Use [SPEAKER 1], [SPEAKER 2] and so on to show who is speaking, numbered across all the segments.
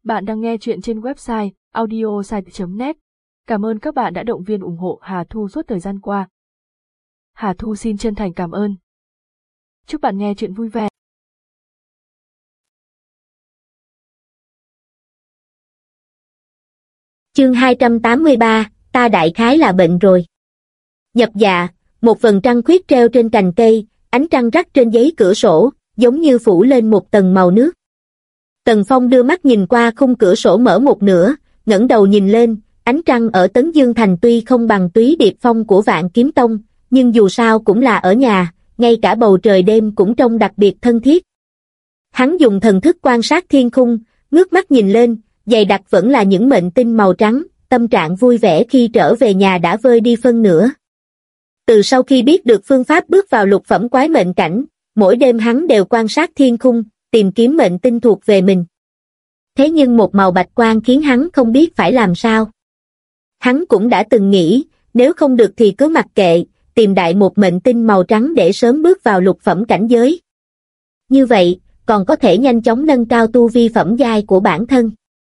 [SPEAKER 1] Bạn đang nghe chuyện trên website audiosite.net. Cảm ơn các bạn đã động viên ủng hộ Hà Thu suốt thời gian qua. Hà Thu xin chân thành cảm ơn. Chúc bạn nghe chuyện vui vẻ.
[SPEAKER 2] Chương 283, ta đại khái là bệnh rồi. Nhập dạ, một vầng trăng khuyết treo trên cành cây, ánh trăng rắc trên giấy cửa sổ, giống như phủ lên một tầng màu nước. Tần Phong đưa mắt nhìn qua khung cửa sổ mở một nửa, ngẩng đầu nhìn lên, ánh trăng ở Tấn Dương Thành tuy không bằng Túy Điệp Phong của Vạn Kiếm Tông, nhưng dù sao cũng là ở nhà, ngay cả bầu trời đêm cũng trông đặc biệt thân thiết. Hắn dùng thần thức quan sát thiên khung, ngước mắt nhìn lên, dày đặc vẫn là những mệnh tinh màu trắng, tâm trạng vui vẻ khi trở về nhà đã vơi đi phân nửa. Từ sau khi biết được phương pháp bước vào lục phẩm quái mệnh cảnh, mỗi đêm hắn đều quan sát thiên khung, tìm kiếm mệnh tinh thuộc về mình. Thế nhưng một màu bạch quang khiến hắn không biết phải làm sao. Hắn cũng đã từng nghĩ, nếu không được thì cứ mặc kệ, tìm đại một mệnh tinh màu trắng để sớm bước vào lục phẩm cảnh giới. Như vậy, còn có thể nhanh chóng nâng cao tu vi phẩm giai của bản thân.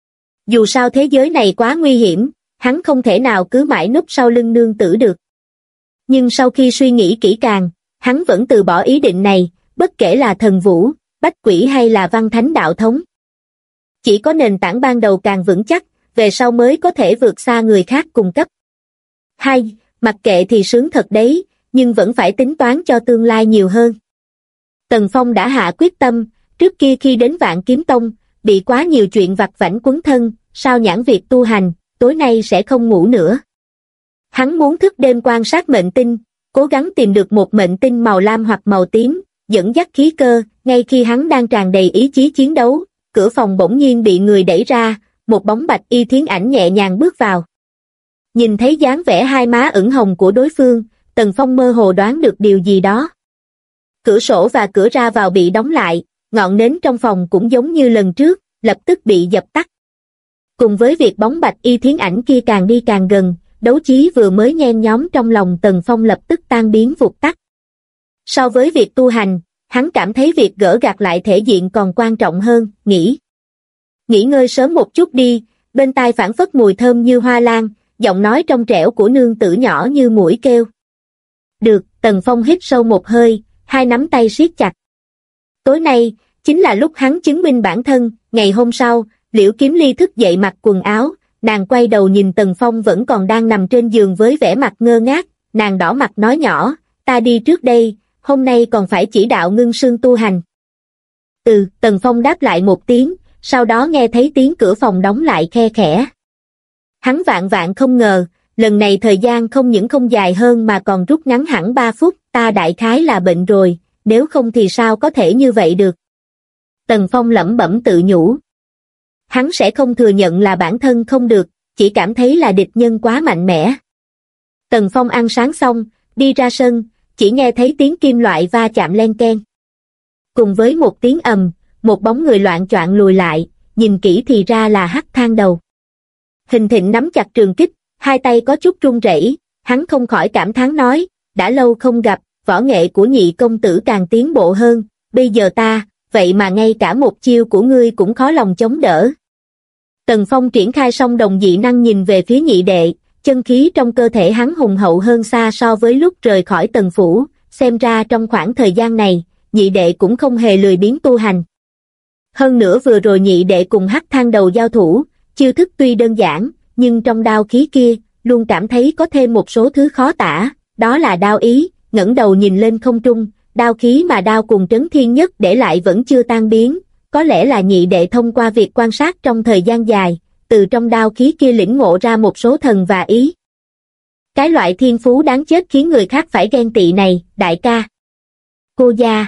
[SPEAKER 2] Dù sao thế giới này quá nguy hiểm, hắn không thể nào cứ mãi núp sau lưng nương tử được. Nhưng sau khi suy nghĩ kỹ càng, hắn vẫn từ bỏ ý định này, bất kể là thần vũ, bách quỷ hay là văn thánh đạo thống. Chỉ có nền tảng ban đầu càng vững chắc, về sau mới có thể vượt xa người khác cùng cấp. Hay, mặc kệ thì sướng thật đấy, nhưng vẫn phải tính toán cho tương lai nhiều hơn. Tần Phong đã hạ quyết tâm, trước kia khi đến Vạn Kiếm Tông, bị quá nhiều chuyện vặt vãnh quấn thân, sao nhãn việc tu hành, tối nay sẽ không ngủ nữa. Hắn muốn thức đêm quan sát mệnh tinh, cố gắng tìm được một mệnh tinh màu lam hoặc màu tím, dẫn dắt khí cơ. Ngay khi hắn đang tràn đầy ý chí chiến đấu, cửa phòng bỗng nhiên bị người đẩy ra, một bóng bạch y thiến ảnh nhẹ nhàng bước vào. Nhìn thấy dáng vẻ hai má ửng hồng của đối phương, Tần Phong mơ hồ đoán được điều gì đó. Cửa sổ và cửa ra vào bị đóng lại, ngọn nến trong phòng cũng giống như lần trước, lập tức bị dập tắt. Cùng với việc bóng bạch y thiến ảnh kia càng đi càng gần, đấu chí vừa mới nhen nhóm trong lòng Tần Phong lập tức tan biến vụt tắt. So với việc tu hành, hắn cảm thấy việc gỡ gạc lại thể diện còn quan trọng hơn. Nghỉ ngơi sớm một chút đi. Bên tai phảng phất mùi thơm như hoa lan, giọng nói trong trẻo của nương tử nhỏ như muỗi kêu. Được. Tần Phong hít sâu một hơi, hai nắm tay siết chặt. Tối nay chính là lúc hắn chứng minh bản thân. Ngày hôm sau, Liễu Kiếm Ly thức dậy mặc quần áo, nàng quay đầu nhìn Tần Phong vẫn còn đang nằm trên giường với vẻ mặt ngơ ngác, nàng đỏ mặt nói nhỏ, ta đi trước đây, hôm nay còn phải chỉ đạo ngưng sương tu hành. Tần Phong đáp lại một tiếng, sau đó nghe thấy tiếng cửa phòng đóng lại khe khẽ. Hắn vạn không ngờ, lần này thời gian không những không dài hơn mà còn rút ngắn hẳn 3 phút, ta đại khái là bệnh rồi, nếu không thì sao có thể như vậy được. Tần Phong lẩm bẩm tự nhủ. Hắn sẽ không thừa nhận là bản thân không được, chỉ cảm thấy là địch nhân quá mạnh mẽ. Tần Phong ăn sáng xong, đi ra sân, chỉ nghe thấy tiếng kim loại va chạm len keng. Cùng với một tiếng ầm, một bóng người loạng choạng lùi lại, nhìn kỹ thì ra là Hắc Thang Đầu. Hình Thịnh nắm chặt trường kích, hai tay có chút run rẩy, hắn không khỏi cảm thán nói, đã lâu không gặp, võ nghệ của nhị công tử càng tiến bộ hơn, bây giờ ta, vậy mà ngay cả một chiêu của ngươi cũng khó lòng chống đỡ. Tần Phong triển khai song đồng dị năng nhìn về phía nhị đệ, chân khí trong cơ thể hắn hùng hậu hơn xa so với lúc rời khỏi Tần Phủ, xem ra trong khoảng thời gian này, nhị đệ cũng không hề lười biếng tu hành. Hơn nữa vừa rồi nhị đệ cùng Hắc Thang Đầu giao thủ, chiêu thức tuy đơn giản, nhưng trong đao khí kia, luôn cảm thấy có thêm một số thứ khó tả, đó là đao ý. Ngẩng đầu nhìn lên không trung, đao khí mà đao cùng Trấn Thiên Nhất để lại vẫn chưa tan biến, có lẽ là nhị đệ thông qua việc quan sát trong thời gian dài, từ trong đao khí kia lĩnh ngộ ra một số thần và ý. Cái loại thiên phú đáng chết khiến người khác phải ghen tị này, đại ca. Cô gia.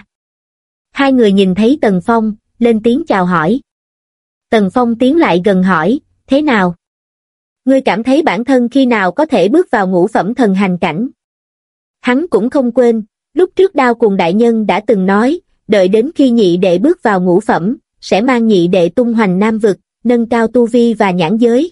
[SPEAKER 2] Hai người nhìn thấy Tần Phong, lên tiếng chào hỏi. Tần Phong tiến lại gần hỏi, thế nào? Ngươi cảm thấy bản thân khi nào có thể bước vào ngũ phẩm thần hành cảnh? Hắn cũng không quên, lúc trước Đao cùng đại nhân đã từng nói, đợi đến khi nhị đệ bước vào ngũ phẩm, sẽ mang nhị đệ tung hoành Nam Vực, nâng cao tu vi và nhãn giới.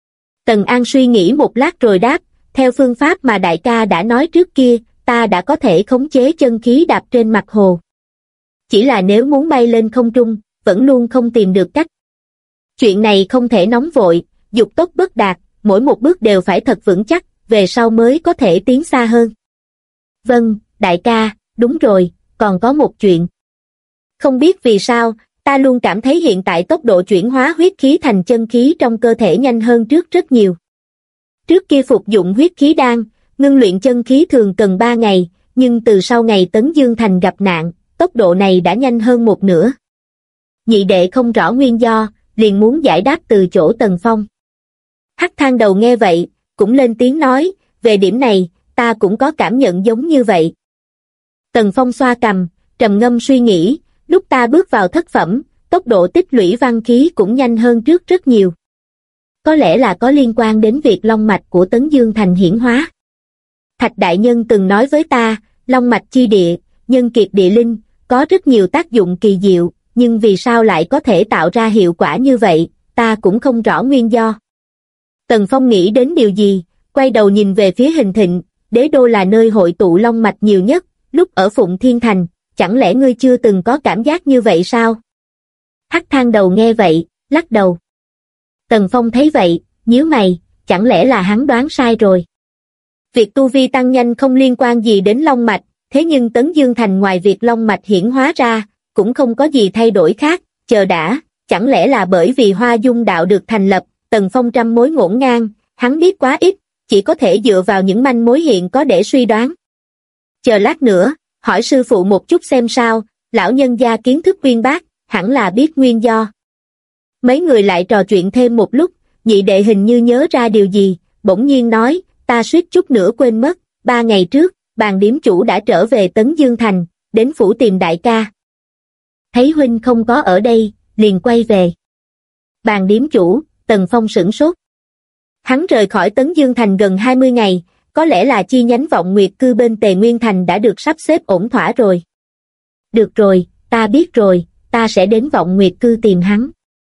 [SPEAKER 2] Tần An suy nghĩ một lát rồi đáp, theo phương pháp mà đại ca đã nói trước kia, ta đã có thể khống chế chân khí đạp trên mặt hồ. Chỉ là nếu muốn bay lên không trung, vẫn luôn không tìm được cách. Chuyện này không thể nóng vội, dục tốc bất đạt, mỗi một bước đều phải thật vững chắc, về sau mới có thể tiến xa hơn. Vâng, đại ca, đúng rồi, còn có một chuyện. Không biết vì sao, ta luôn cảm thấy hiện tại tốc độ chuyển hóa huyết khí thành chân khí trong cơ thể nhanh hơn trước rất nhiều. Trước kia phục dụng huyết khí đan, ngưng luyện chân khí thường cần 3 ngày, nhưng từ sau ngày Tấn Dương Thành gặp nạn, tốc độ này đã nhanh hơn một nửa. Nhị đệ không rõ nguyên do, liền muốn giải đáp từ chỗ Tần Phong. Hắc Thang Đầu nghe vậy, cũng lên tiếng nói, về điểm này, ta cũng có cảm nhận giống như vậy. Tần Phong xoa cằm, trầm ngâm suy nghĩ, lúc ta bước vào thất phẩm, tốc độ tích lũy văn khí cũng nhanh hơn trước rất nhiều. Có lẽ là có liên quan đến việc long mạch của Tấn Dương Thành hiển hóa. Thạch đại nhân từng nói với ta, long mạch chi địa, nhân kiệt địa linh, có rất nhiều tác dụng kỳ diệu, nhưng vì sao lại có thể tạo ra hiệu quả như vậy, ta cũng không rõ nguyên do. Tần Phong nghĩ đến điều gì, quay đầu nhìn về phía Hình Thịnh, đế đô là nơi hội tụ long mạch nhiều nhất, lúc ở Phụng Thiên Thành, chẳng lẽ ngươi chưa từng có cảm giác như vậy sao? Hắc Thang Đầu nghe vậy, lắc đầu. Tần Phong thấy vậy, nhíu mày, chẳng lẽ là hắn đoán sai rồi. Việc tu vi tăng nhanh không liên quan gì đến long mạch, thế nhưng Tấn Dương Thành ngoài việc long mạch hiển hóa ra, cũng không có gì thay đổi khác, chờ đã, chẳng lẽ là bởi vì Hoa Dung đạo được thành lập, Tần Phong trăm mối ngổn ngang, hắn biết quá ít, chỉ có thể dựa vào những manh mối hiện có để suy đoán. Chờ lát nữa, hỏi sư phụ một chút xem sao, lão nhân gia kiến thức uyên bác, hẳn là biết nguyên do. Mấy người lại trò chuyện thêm một lúc, nhị đệ hình như nhớ ra điều gì, bỗng nhiên nói, ta suýt chút nữa quên mất, 3 ngày trước, Bàn điếm chủ đã trở về Tấn Dương Thành, đến phủ tìm đại ca. Thấy huynh không có ở đây, liền quay về. Bàn điếm chủ, Tần Phong sửng sốt. Hắn rời khỏi Tấn Dương Thành gần 20 ngày, có lẽ là chi nhánh Vọng Nguyệt Cư bên Tề Nguyên Thành đã được sắp xếp ổn thỏa rồi. Được rồi, ta biết rồi, ta sẽ đến Vọng Nguyệt Cư tìm hắn.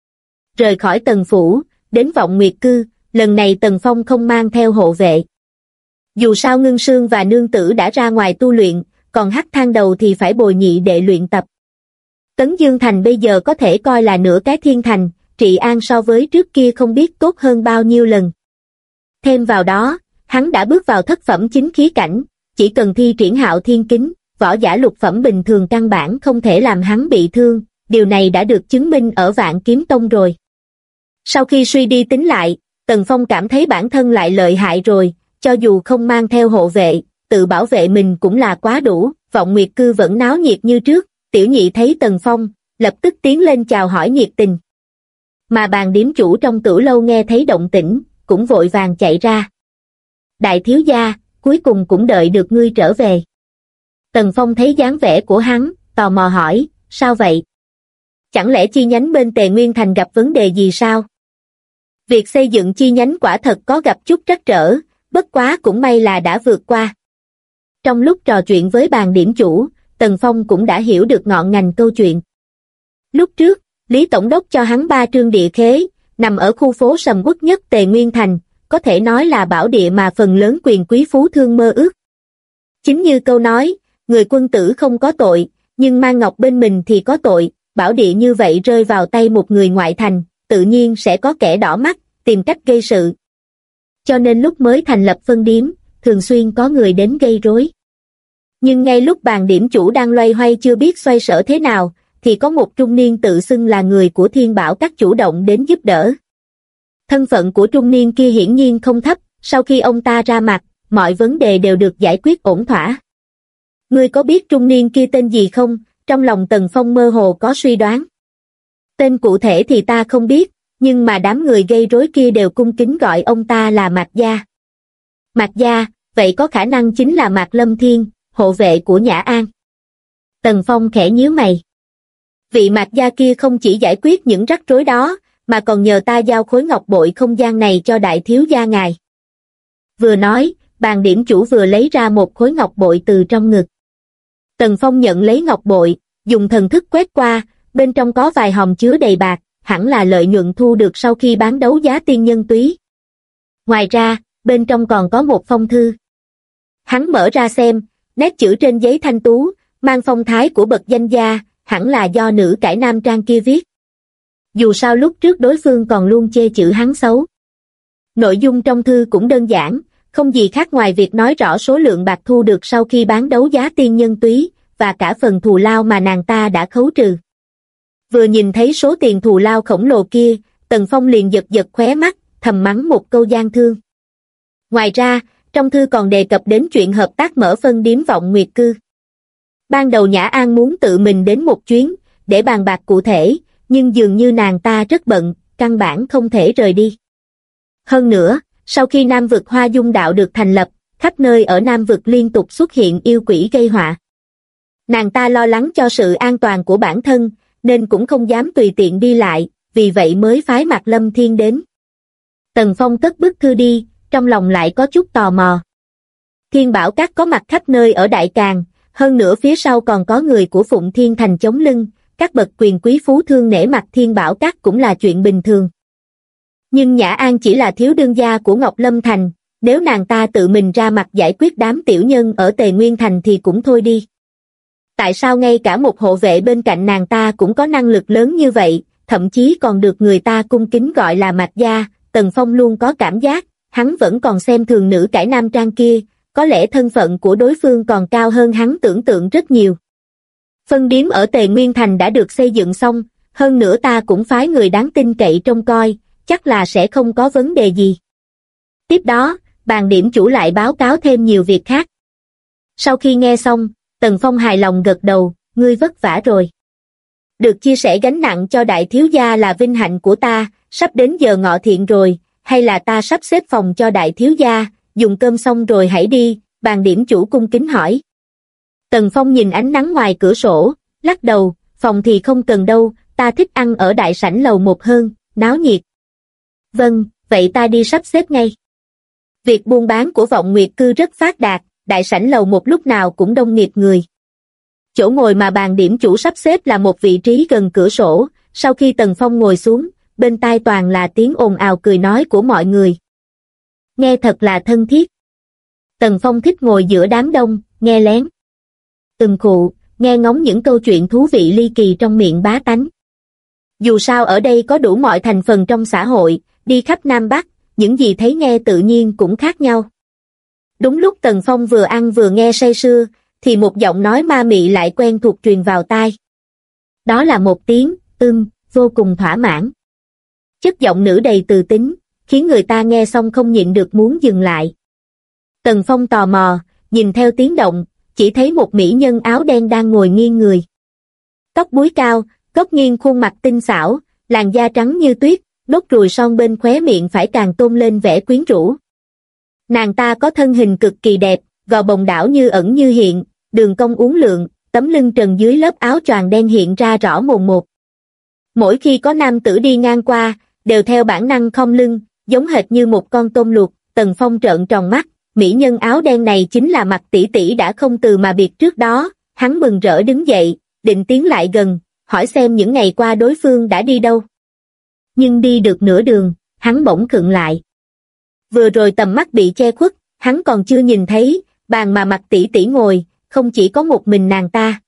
[SPEAKER 2] Rời khỏi Tần Phủ, đến Vọng Nguyệt Cư, lần này Tần Phong không mang theo hộ vệ. Dù sao Ngưng Sương và nương tử đã ra ngoài tu luyện, còn Hắc Thang Đầu thì phải bồi nhị đệ luyện tập. Tấn Dương Thành bây giờ có thể coi là nửa cái thiên thành, trị an so với trước kia không biết tốt hơn bao nhiêu lần. Thêm vào đó, hắn đã bước vào thất phẩm chính khí cảnh, chỉ cần thi triển Hạo Thiên Kính, võ giả lục phẩm bình thường căn bản không thể làm hắn bị thương, điều này đã được chứng minh ở Vạn Kiếm Tông rồi. Sau khi suy đi tính lại, Tần Phong cảm thấy bản thân lại lợi hại rồi, cho dù không mang theo hộ vệ, tự bảo vệ mình cũng là quá đủ. Vọng Nguyệt Cư vẫn náo nhiệt như trước, tiểu nhị thấy Tần Phong, lập tức tiến lên chào hỏi nhiệt tình. Mà Bàn điếm chủ trong Tử lâu nghe thấy động tĩnh, cũng vội vàng chạy ra. Đại thiếu gia, cuối cùng cũng đợi được ngươi trở về. Tần Phong thấy dáng vẻ của hắn, tò mò hỏi, sao vậy? Chẳng lẽ chi nhánh bên Tề Nguyên Thành gặp vấn đề gì sao? Việc xây dựng chi nhánh quả thật có gặp chút trắc trở, bất quá cũng may là đã vượt qua. Trong lúc trò chuyện với Bàn điểm chủ, Tần Phong cũng đã hiểu được ngọn ngành câu chuyện. Lúc trước, Lý Tổng đốc cho hắn 3 trương địa khế, nằm ở khu phố sầm uất nhất Tề Nguyên Thành, có thể nói là bảo địa mà phần lớn quyền quý phú thương mơ ước. Chính như câu nói, người quân tử không có tội, nhưng mang ngọc bên mình thì có tội, bảo địa như vậy rơi vào tay một người ngoại thành, tự nhiên sẽ có kẻ đỏ mắt, tìm cách gây sự. Cho nên lúc mới thành lập phân điếm, thường xuyên có người đến gây rối. Nhưng ngay lúc Bàn điểm chủ đang loay hoay chưa biết xoay sở thế nào, thì có một trung niên tự xưng là người của Thiên Bảo Các chủ động đến giúp đỡ. Thân phận của trung niên kia hiển nhiên không thấp, sau khi ông ta ra mặt, mọi vấn đề đều được giải quyết ổn thỏa. Ngươi có biết trung niên kia tên gì không? Trong lòng Tần Phong mơ hồ có suy đoán. Tên cụ thể thì ta không biết, nhưng mà đám người gây rối kia đều cung kính gọi ông ta là Mạc Gia. Mạc Gia, vậy có khả năng chính là Mạc Lâm Thiên, hộ vệ của Nhã An. Tần Phong khẽ nhíu mày. Vị Mạc Gia kia không chỉ giải quyết những rắc rối đó, mà còn nhờ ta giao khối ngọc bội không gian này cho đại thiếu gia ngài. Vừa nói, Bàn điểm chủ vừa lấy ra một khối ngọc bội từ trong ngực. Tần Phong nhận lấy ngọc bội, dùng thần thức quét qua, bên trong có vài hòm chứa đầy bạc, hẳn là lợi nhuận thu được sau khi bán đấu giá tiên nhân túy. Ngoài ra, bên trong còn có một phong thư. Hắn mở ra xem, nét chữ trên giấy thanh tú, mang phong thái của bậc danh gia, hẳn là do nữ cải nam trang kia viết. Dù sao lúc trước đối phương còn luôn chê chữ hắn xấu. Nội dung trong thư cũng đơn giản, không gì khác ngoài việc nói rõ số lượng bạc thu được sau khi bán đấu giá tiên nhân túy, và cả phần thù lao mà nàng ta đã khấu trừ. Vừa nhìn thấy số tiền thù lao khổng lồ kia, Tần Phong liền giật giật khóe mắt, thầm mắng một câu gian thương. Ngoài ra, trong thư còn đề cập đến chuyện hợp tác mở phân điếm Vọng Nguyệt Cư. Ban đầu Nhã An muốn tự mình đến một chuyến, để bàn bạc cụ thể, nhưng dường như nàng ta rất bận, căn bản không thể rời đi. Hơn nữa, sau khi Nam vực Hoa Dung Đạo được thành lập, khắp nơi ở Nam vực liên tục xuất hiện yêu quỷ gây họa. Nàng ta lo lắng cho sự an toàn của bản thân, nên cũng không dám tùy tiện đi lại, vì vậy mới phái Mạc Lâm Thiên đến. Tần Phong cất bức thư đi, trong lòng lại có chút tò mò. Thiên Bảo Các có mặt khắp nơi ở Đại Càn, hơn nữa phía sau còn có người của Phụng Thiên Thành chống lưng, các bậc quyền quý phú thương nể mặt Thiên Bảo Các cũng là chuyện bình thường. Nhưng Nhã An chỉ là thiếu đương gia của Ngọc Lâm Thành, nếu nàng ta tự mình ra mặt giải quyết đám tiểu nhân ở Tề Nguyên Thành thì cũng thôi đi. Tại sao ngay cả một hộ vệ bên cạnh nàng ta cũng có năng lực lớn như vậy, thậm chí còn được người ta cung kính gọi là Mạc gia? Tần Phong luôn có cảm giác, hắn vẫn còn xem thường nữ cải nam trang kia, có lẽ thân phận của đối phương còn cao hơn hắn tưởng tượng rất nhiều. Phân điếm ở Tề Nguyên Thành đã được xây dựng xong, hơn nữa ta cũng phái người đáng tin cậy trông coi, chắc là sẽ không có vấn đề gì. Tiếp đó, Bàn điểm chủ lại báo cáo thêm nhiều việc khác. Sau khi nghe xong, Tần Phong hài lòng gật đầu, ngươi vất vả rồi. Được chia sẻ gánh nặng cho đại thiếu gia là vinh hạnh của ta, sắp đến giờ ngọ thiện rồi, hay là ta sắp xếp phòng cho đại thiếu gia, dùng cơm xong rồi hãy đi, Bàn điểm chủ cung kính hỏi. Tần Phong nhìn ánh nắng ngoài cửa sổ, lắc đầu, phòng thì không cần đâu, ta thích ăn ở đại sảnh lầu 1 hơn, náo nhiệt. Vâng, vậy ta đi sắp xếp ngay. Việc buôn bán của Vọng Nguyệt Cư rất phát đạt, đại sảnh lầu 1 lúc nào cũng đông nghịt người. Chỗ ngồi mà Bàn điểm chủ sắp xếp là một vị trí gần cửa sổ, sau khi Tần Phong ngồi xuống, bên tai toàn là tiếng ồn ào cười nói của mọi người. Nghe thật là thân thiết. Tần Phong thích ngồi giữa đám đông, nghe lén. Khụ, nghe ngóng những câu chuyện thú vị ly kỳ trong miệng bá tánh. Dù sao ở đây có đủ mọi thành phần trong xã hội, đi khắp Nam Bắc, những gì thấy nghe tự nhiên cũng khác nhau. Đúng lúc Tần Phong vừa ăn vừa nghe say sưa, thì một giọng nói ma mị lại quen thuộc truyền vào tai. Đó là một tiếng, vô cùng thỏa mãn. Chất giọng nữ đầy từ tính, khiến người ta nghe xong không nhịn được muốn dừng lại. Tần Phong tò mò, nhìn theo tiếng động, chỉ thấy một mỹ nhân áo đen đang ngồi nghiêng người. Tóc búi cao, góc nghiêng khuôn mặt tinh xảo, làn da trắng như tuyết, nốt ruồi son bên khóe miệng phải càng tôn lên vẻ quyến rũ. Nàng ta có thân hình cực kỳ đẹp, gò bồng đảo như ẩn như hiện, đường cong uốn lượn, tấm lưng trần dưới lớp áo choàng đen hiện ra rõ mồn một. Mỗi khi có nam tử đi ngang qua, đều theo bản năng khom lưng, giống hệt như một con tôm luộc. Tần Phong trợn tròn mắt, mỹ nhân áo đen này chính là Mạc tỷ tỷ đã không từ mà biệt trước đó. Hắn mừng rỡ đứng dậy, định tiến lại gần, hỏi xem những ngày qua đối phương đã đi đâu. Nhưng đi được nửa đường, hắn bỗng khựng lại. Vừa rồi tầm mắt bị che khuất, hắn còn chưa nhìn thấy, bàn mà Mạc tỷ tỷ ngồi, không chỉ có một mình nàng ta.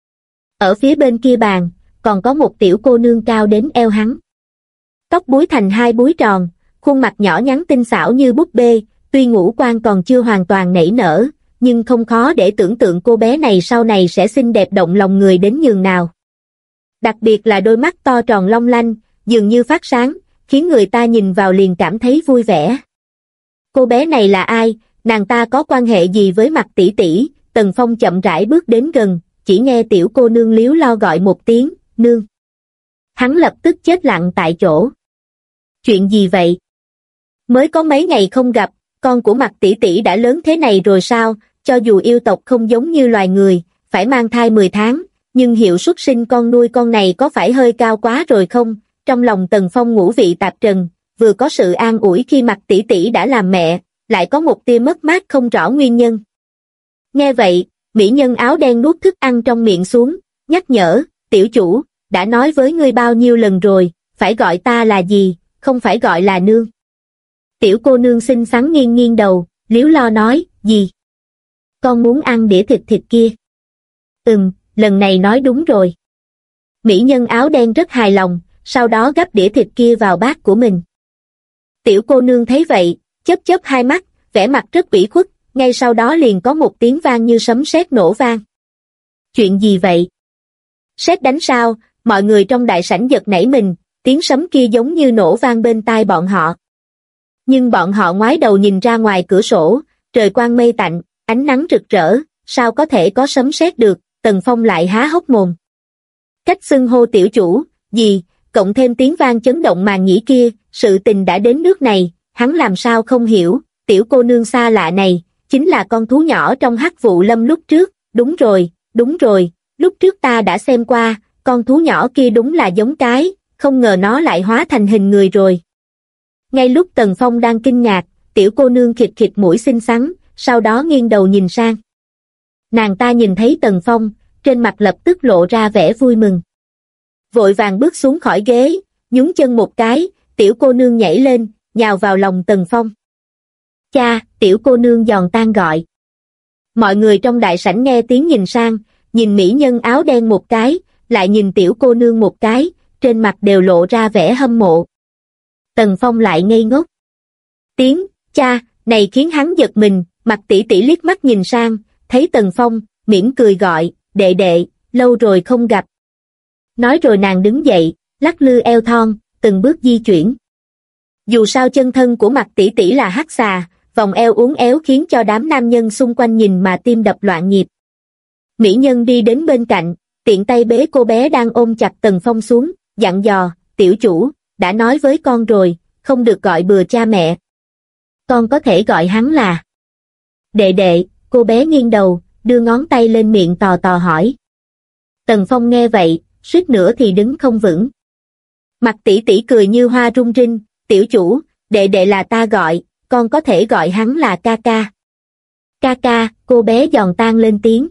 [SPEAKER 2] Ở phía bên kia bàn, còn có một tiểu cô nương cao đến eo hắn. Tóc búi thành hai búi tròn, khuôn mặt nhỏ nhắn tinh xảo như búp bê, tuy ngũ quan còn chưa hoàn toàn nảy nở, nhưng không khó để tưởng tượng cô bé này sau này sẽ xinh đẹp động lòng người đến nhường nào. Đặc biệt là đôi mắt to tròn long lanh, dường như phát sáng, khiến người ta nhìn vào liền cảm thấy vui vẻ. Cô bé này là ai, nàng ta có quan hệ gì với Mạc tỷ tỷ? Tần Phong chậm rãi bước đến gần, chỉ nghe tiểu cô nương líu lo gọi một tiếng, nương. Hắn lập tức chết lặng tại chỗ. Chuyện gì vậy? Mới có mấy ngày không gặp, con của Mạc tỷ tỷ đã lớn thế này rồi sao? Cho dù yêu tộc không giống như loài người, phải mang thai 10 tháng, nhưng hiệu suất sinh con nuôi con này có phải hơi cao quá rồi không? Trong lòng Tần Phong ngũ vị tạp trần, vừa có sự an ủi khi Mạc tỷ tỷ đã làm mẹ, lại có một tia mất mát không rõ nguyên nhân. Nghe vậy, mỹ nhân áo đen nuốt thức ăn trong miệng xuống, nhắc nhở, tiểu chủ, đã nói với ngươi bao nhiêu lần rồi, phải gọi ta là gì, không phải gọi là nương. Tiểu cô nương xinh xắn nghiêng nghiêng đầu, líu lo nói, gì? Con muốn ăn đĩa thịt kia. Lần này nói đúng rồi. Mỹ nhân áo đen rất hài lòng, sau đó gắp đĩa thịt kia vào bát của mình. Tiểu cô nương thấy vậy, chớp chớp hai mắt, vẻ mặt rất ủy khuất, ngay sau đó liền có một tiếng vang như sấm sét nổ vang. Chuyện gì vậy? Sét đánh sao? Mọi người trong đại sảnh giật nảy mình, tiếng sấm kia giống như nổ vang bên tai bọn họ. Nhưng bọn họ ngoái đầu nhìn ra ngoài cửa sổ, trời quang mây tạnh, ánh nắng rực rỡ, sao có thể có sấm sét được? Tần Phong lại há hốc mồm. Cách xưng hô tiểu chủ, gì, cộng thêm tiếng vang chấn động màn nhĩ kia, sự tình đã đến nước này, hắn làm sao không hiểu, tiểu cô nương xa lạ này, chính là con thú nhỏ trong Hắc Vụ Lâm lúc trước, đúng rồi, lúc trước ta đã xem qua, con thú nhỏ kia đúng là giống cái, không ngờ nó lại hóa thành hình người rồi. Ngay lúc Tần Phong đang kinh ngạc, tiểu cô nương khịt khịt mũi xinh xắn, sau đó nghiêng đầu nhìn sang. Nàng ta nhìn thấy Tần Phong, trên mặt lập tức lộ ra vẻ vui mừng. Vội vàng bước xuống khỏi ghế, nhún chân một cái, tiểu cô nương nhảy lên, nhào vào lòng Tần Phong. Cha, tiểu cô nương giòn tan gọi. Mọi người trong đại sảnh nghe tiếng nhìn sang, nhìn mỹ nhân áo đen một cái, lại nhìn tiểu cô nương một cái, trên mặt đều lộ ra vẻ hâm mộ. Tần Phong lại ngây ngốc. Tiếng cha này khiến hắn giật mình, mặt tỷ tỷ liếc mắt nhìn sang, thấy Tần Phong, mỉm cười gọi, đệ đệ, lâu rồi không gặp. Nói rồi nàng đứng dậy, lắc lư eo thon, từng bước di chuyển. Dù sao chân thân của mặt tỷ tỷ là hắc xà, vòng eo uốn éo khiến cho đám nam nhân xung quanh nhìn mà tim đập loạn nhịp. Mỹ nhân đi đến bên cạnh, tiện tay bế cô bé đang ôm chặt Tần Phong xuống, dặn dò, tiểu chủ, đã nói với con rồi, không được gọi bừa cha mẹ. Con có thể gọi hắn là đệ đệ. Cô bé nghiêng đầu, đưa ngón tay lên miệng tò tò hỏi. Tần Phong nghe vậy, suýt nữa thì đứng không vững. Mặt tỷ tỷ cười như hoa rung rinh, tiểu chủ, đệ đệ là ta gọi, con có thể gọi hắn là ca ca. Ca ca, cô bé giòn tan lên tiếng.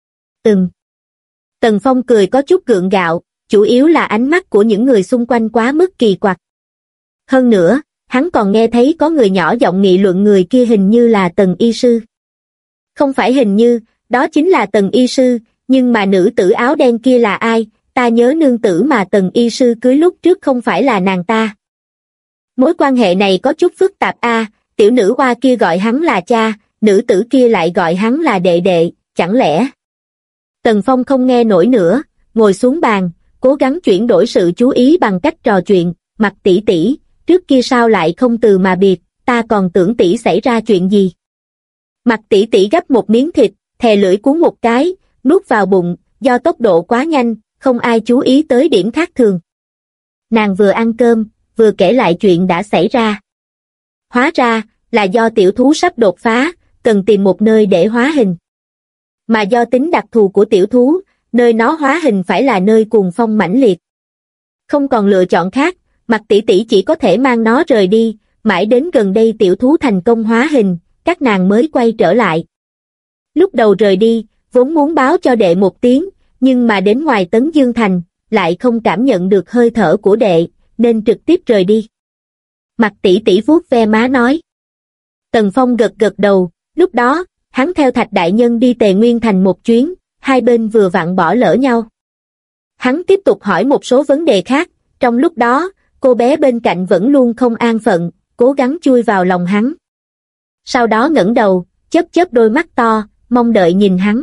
[SPEAKER 2] Tần Phong cười có chút gượng gạo, chủ yếu là ánh mắt của những người xung quanh quá mức kỳ quặc. Hơn nữa, hắn còn nghe thấy có người nhỏ giọng nghị luận người kia hình như là Tần y sư. Không phải hình như, đó chính là Tần y sư, nhưng mà nữ tử áo đen kia là ai? Ta nhớ nương tử mà Tần y sư cưới lúc trước không phải là nàng ta. Mối quan hệ này có chút phức tạp a, tiểu nữ hoa kia gọi hắn là cha, nữ tử kia lại gọi hắn là đệ đệ, chẳng lẽ? Tần Phong không nghe nổi nữa, ngồi xuống bàn, cố gắng chuyển đổi sự chú ý bằng cách trò chuyện, mặt tỷ tỷ, trước kia sao lại không từ mà biệt, ta còn tưởng tỷ xảy ra chuyện gì. Mặt tỷ tỷ gắp một miếng thịt, thè lưỡi cuốn một cái, nuốt vào bụng, do tốc độ quá nhanh, không ai chú ý tới điểm khác thường. Nàng vừa ăn cơm, vừa kể lại chuyện đã xảy ra. Hóa ra, là do tiểu thú sắp đột phá, cần tìm một nơi để hóa hình. Mà do tính đặc thù của tiểu thú, nơi nó hóa hình phải là nơi cuồng phong mãnh liệt. Không còn lựa chọn khác, mặt tỷ tỷ chỉ có thể mang nó rời đi, mãi đến gần đây tiểu thú thành công hóa hình, các nàng mới quay trở lại. Lúc đầu rời đi, vốn muốn báo cho đệ một tiếng, nhưng mà đến ngoài Tấn Dương Thành, lại không cảm nhận được hơi thở của đệ, nên trực tiếp rời đi. Mặt tỷ tỷ vuốt ve má nói. Tần Phong gật gật đầu, lúc đó, hắn theo Thạch Đại Nhân đi Tề Nguyên Thành một chuyến, hai bên vừa vặn bỏ lỡ nhau. Hắn tiếp tục hỏi một số vấn đề khác, trong lúc đó, cô bé bên cạnh vẫn luôn không an phận, cố gắng chui vào lòng hắn. Sau đó ngẩng đầu, chớp chớp đôi mắt to, mong đợi nhìn hắn.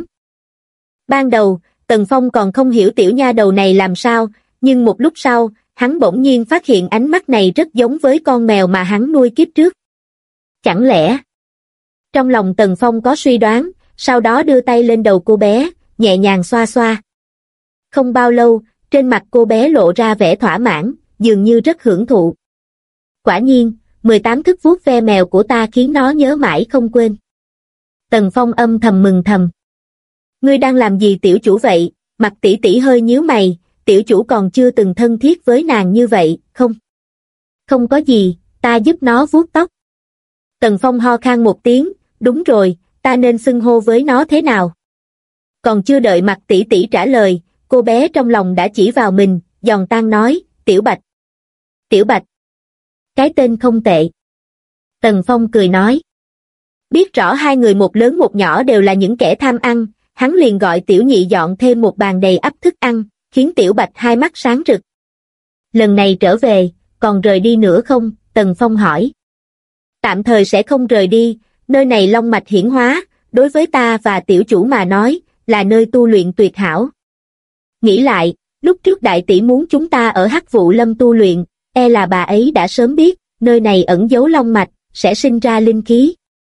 [SPEAKER 2] Ban đầu, Tần Phong còn không hiểu tiểu nha đầu này làm sao, nhưng một lúc sau, hắn bỗng nhiên phát hiện ánh mắt này rất giống với con mèo mà hắn nuôi kiếp trước. Chẳng lẽ? Trong lòng Tần Phong có suy đoán, sau đó đưa tay lên đầu cô bé, nhẹ nhàng xoa xoa. Không bao lâu, trên mặt cô bé lộ ra vẻ thỏa mãn, dường như rất hưởng thụ. Quả nhiên, 18 thức vuốt ve mèo của ta khiến nó nhớ mãi không quên. Tần Phong âm thầm mừng thầm. Ngươi đang làm gì tiểu chủ vậy? Mặt tỷ tỷ hơi nhíu mày, tiểu chủ còn chưa từng thân thiết với nàng như vậy, không? Không có gì, ta giúp nó vuốt tóc. Tần Phong ho khan một tiếng, đúng rồi, ta nên xưng hô với nó thế nào? Còn chưa đợi mặt tỷ tỷ trả lời, cô bé trong lòng đã chỉ vào mình, giòn tan nói, Tiểu Bạch. Tiểu Bạch. Cái tên không tệ. Tần Phong cười nói. Biết rõ hai người một lớn một nhỏ đều là những kẻ tham ăn, hắn liền gọi Tiểu Nhị dọn thêm một bàn đầy ắp thức ăn, khiến Tiểu Bạch hai mắt sáng rực. Lần này trở về, còn rời đi nữa không? Tần Phong hỏi. Tạm thời sẽ không rời đi, nơi này long mạch hiển hóa, đối với ta và tiểu chủ mà nói, là nơi tu luyện tuyệt hảo. Nghĩ lại, lúc trước đại tỷ muốn chúng ta ở Hắc Vụ Lâm tu luyện, e là bà ấy đã sớm biết, nơi này ẩn giấu long mạch, sẽ sinh ra linh khí.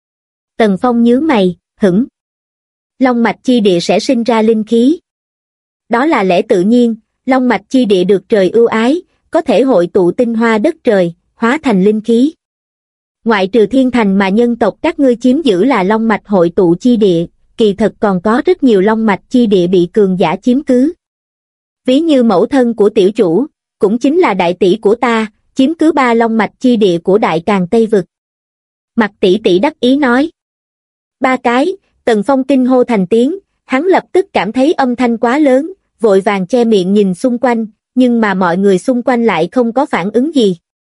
[SPEAKER 2] Tần Phong nhướng mày, hửng. Long mạch chi địa sẽ sinh ra linh khí. Đó là lẽ tự nhiên, long mạch chi địa được trời ưu ái, có thể hội tụ tinh hoa đất trời, hóa thành linh khí. Ngoại trừ thiên thành mà nhân tộc các ngươi chiếm giữ là long mạch hội tụ chi địa, kỳ thật còn có rất nhiều long mạch chi địa bị cường giả chiếm cứ. Ví như mẫu thân của tiểu chủ, cũng chính là đại tỷ của ta, chiếm cứ 3 long mạch chi địa của Đại Càn Tây Vực. Mặt tỷ tỷ đắc ý nói. 3 cái, Tần Phong kinh hô thành tiếng, hắn lập tức cảm thấy âm thanh quá lớn, vội vàng che miệng nhìn xung quanh, nhưng mà mọi người xung quanh lại không có phản ứng gì.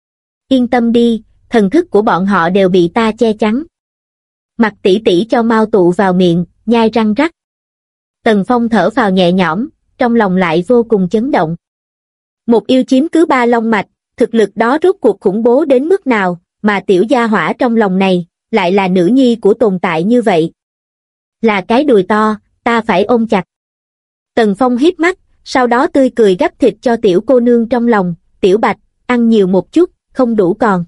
[SPEAKER 2] Yên tâm đi, thần thức của bọn họ đều bị ta che chắn. Mặt tỷ tỷ cho Mao tụ vào miệng, nhai răng rắc. Tần Phong thở phào nhẹ nhõm, trong lòng lại vô cùng chấn động. Một yêu chiếm cứ 3 long mạch, thực lực đó rốt cuộc khủng bố đến mức nào, mà tiểu gia hỏa trong lòng này, lại là nữ nhi của tồn tại như vậy. Là cái đùi to, ta phải ôm chặt. Tần Phong híp mắt, sau đó tươi cười gắp thịt cho tiểu cô nương trong lòng, Tiểu Bạch, ăn nhiều một chút, không đủ còn.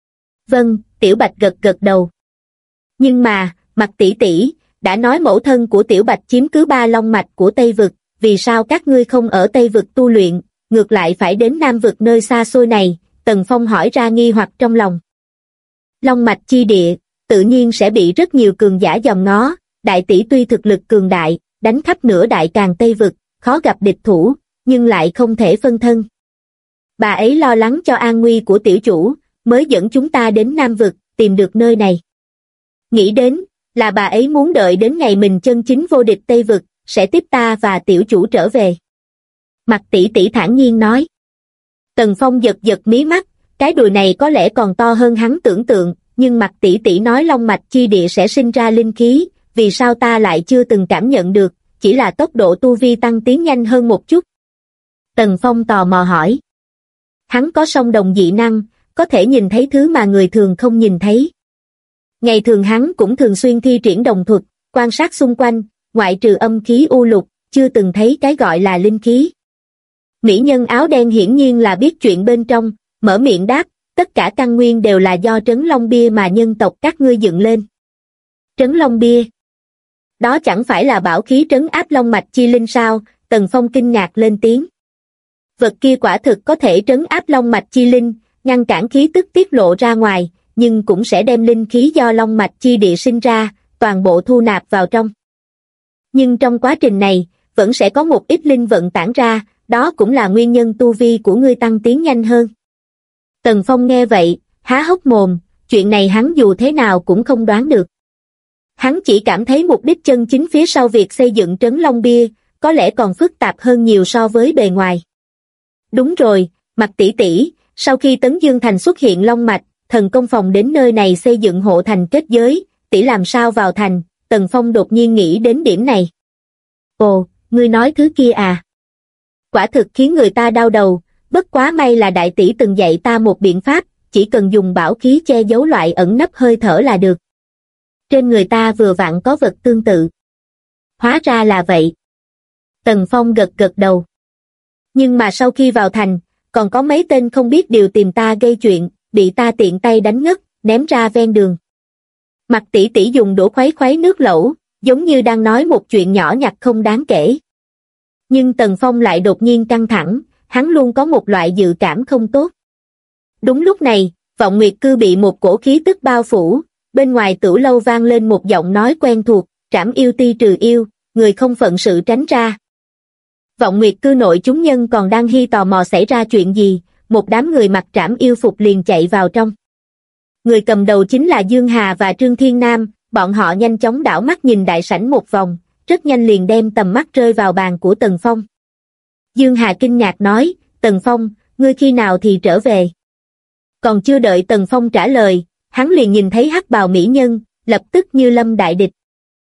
[SPEAKER 2] Vâng, Tiểu Bạch gật gật đầu. Nhưng mà, Mặt tỷ tỷ, đã nói mẫu thân của Tiểu Bạch chiếm cứ 3 long mạch của Tây Vực, vì sao các ngươi không ở Tây Vực tu luyện, ngược lại phải đến Nam Vực nơi xa xôi này? Tần Phong hỏi ra nghi hoặc trong lòng. Long mạch chi địa, tự nhiên sẽ bị rất nhiều cường giả dòm ngó, đại tỷ tuy thực lực cường đại, đánh khắp nửa Đại Càn Tây Vực, khó gặp địch thủ, nhưng lại không thể phân thân. Bà ấy lo lắng cho an nguy của tiểu chủ, mới dẫn chúng ta đến Nam Vực, tìm được nơi này. Nghĩ đến, là bà ấy muốn đợi đến ngày mình chân chính vô địch Tây Vực, sẽ tiếp ta và tiểu chủ trở về. Mặt tỷ tỷ thản nhiên nói. Tần Phong giật giật mí mắt, cái đùi này có lẽ còn to hơn hắn tưởng tượng, nhưng Mặt tỷ tỷ nói long mạch chi địa sẽ sinh ra linh khí, vì sao ta lại chưa từng cảm nhận được, chỉ là tốc độ tu vi tăng tiến nhanh hơn một chút. Tần Phong tò mò hỏi. Hắn có song đồng dị năng, có thể nhìn thấy thứ mà người thường không nhìn thấy. Ngày thường hắn cũng thường xuyên thi triển đồng thuật, quan sát xung quanh, ngoại trừ âm khí u lục, chưa từng thấy cái gọi là linh khí. Mỹ nhân áo đen hiển nhiên là biết chuyện bên trong, mở miệng đáp, tất cả căn nguyên đều là do Trấn Long Bia mà nhân tộc các ngươi dựng lên. Trấn Long Bia? Đó chẳng phải là bảo khí trấn áp long mạch chi linh sao? Tần Phong kinh ngạc lên tiếng. Vật kia quả thực có thể trấn áp long mạch chi linh, ngăn cản khí tức tiết lộ ra ngoài, nhưng cũng sẽ đem linh khí do long mạch chi địa sinh ra, toàn bộ thu nạp vào trong. Nhưng trong quá trình này, vẫn sẽ có một ít linh vận tản ra, đó cũng là nguyên nhân tu vi của ngươi tăng tiến nhanh hơn. Tần Phong nghe vậy, há hốc mồm, chuyện này hắn dù thế nào cũng không đoán được. Hắn chỉ cảm thấy mục đích chân chính phía sau việc xây dựng Trấn Long Bia, có lẽ còn phức tạp hơn nhiều so với bề ngoài. Đúng rồi, Mặt tỷ tỷ, sau khi Tấn Dương Thành xuất hiện long mạch, thần công phòng đến nơi này xây dựng hộ thành kết giới, tỷ làm sao vào thành? Tần Phong đột nhiên nghĩ đến điểm này. Ồ, ngươi nói thứ kia à? Quả thực khiến người ta đau đầu, bất quá may là đại tỷ từng dạy ta một biện pháp, chỉ cần dùng bảo khí che giấu loại ẩn nấp hơi thở là được. Trên người ta vừa vặn có vật tương tự. Hóa ra là vậy. Tần Phong gật gật đầu. Nhưng mà sau khi vào thành, còn có mấy tên không biết điều tìm ta gây chuyện, bị ta tiện tay đánh ngất, ném ra ven đường. Mặt tỷ tỷ dùng đũa khuấy khuấy nước lẩu, giống như đang nói một chuyện nhỏ nhặt không đáng kể. Nhưng Tần Phong lại đột nhiên căng thẳng, hắn luôn có một loại dự cảm không tốt. Đúng lúc này, Vọng Nguyệt Cư bị một cổ khí tức bao phủ, bên ngoài Tửu Lâu vang lên một giọng nói quen thuộc, trảm yêu ti trừ yêu, người không phận sự tránh ra. Vọng Nguyệt Cư nội chúng nhân còn đang hi tò mò xảy ra chuyện gì, một đám người mặc trảm yêu phục liền chạy vào trong. Người cầm đầu chính là Dương Hà và Trương Thiên Nam, bọn họ nhanh chóng đảo mắt nhìn đại sảnh một vòng, rất nhanh liền đem tầm mắt rơi vào bàn của Tần Phong. Dương Hà kinh ngạc nói, Tần Phong, ngươi khi nào thì trở về? Còn chưa đợi Tần Phong trả lời, hắn liền nhìn thấy hắc bào mỹ nhân, lập tức như lâm đại địch.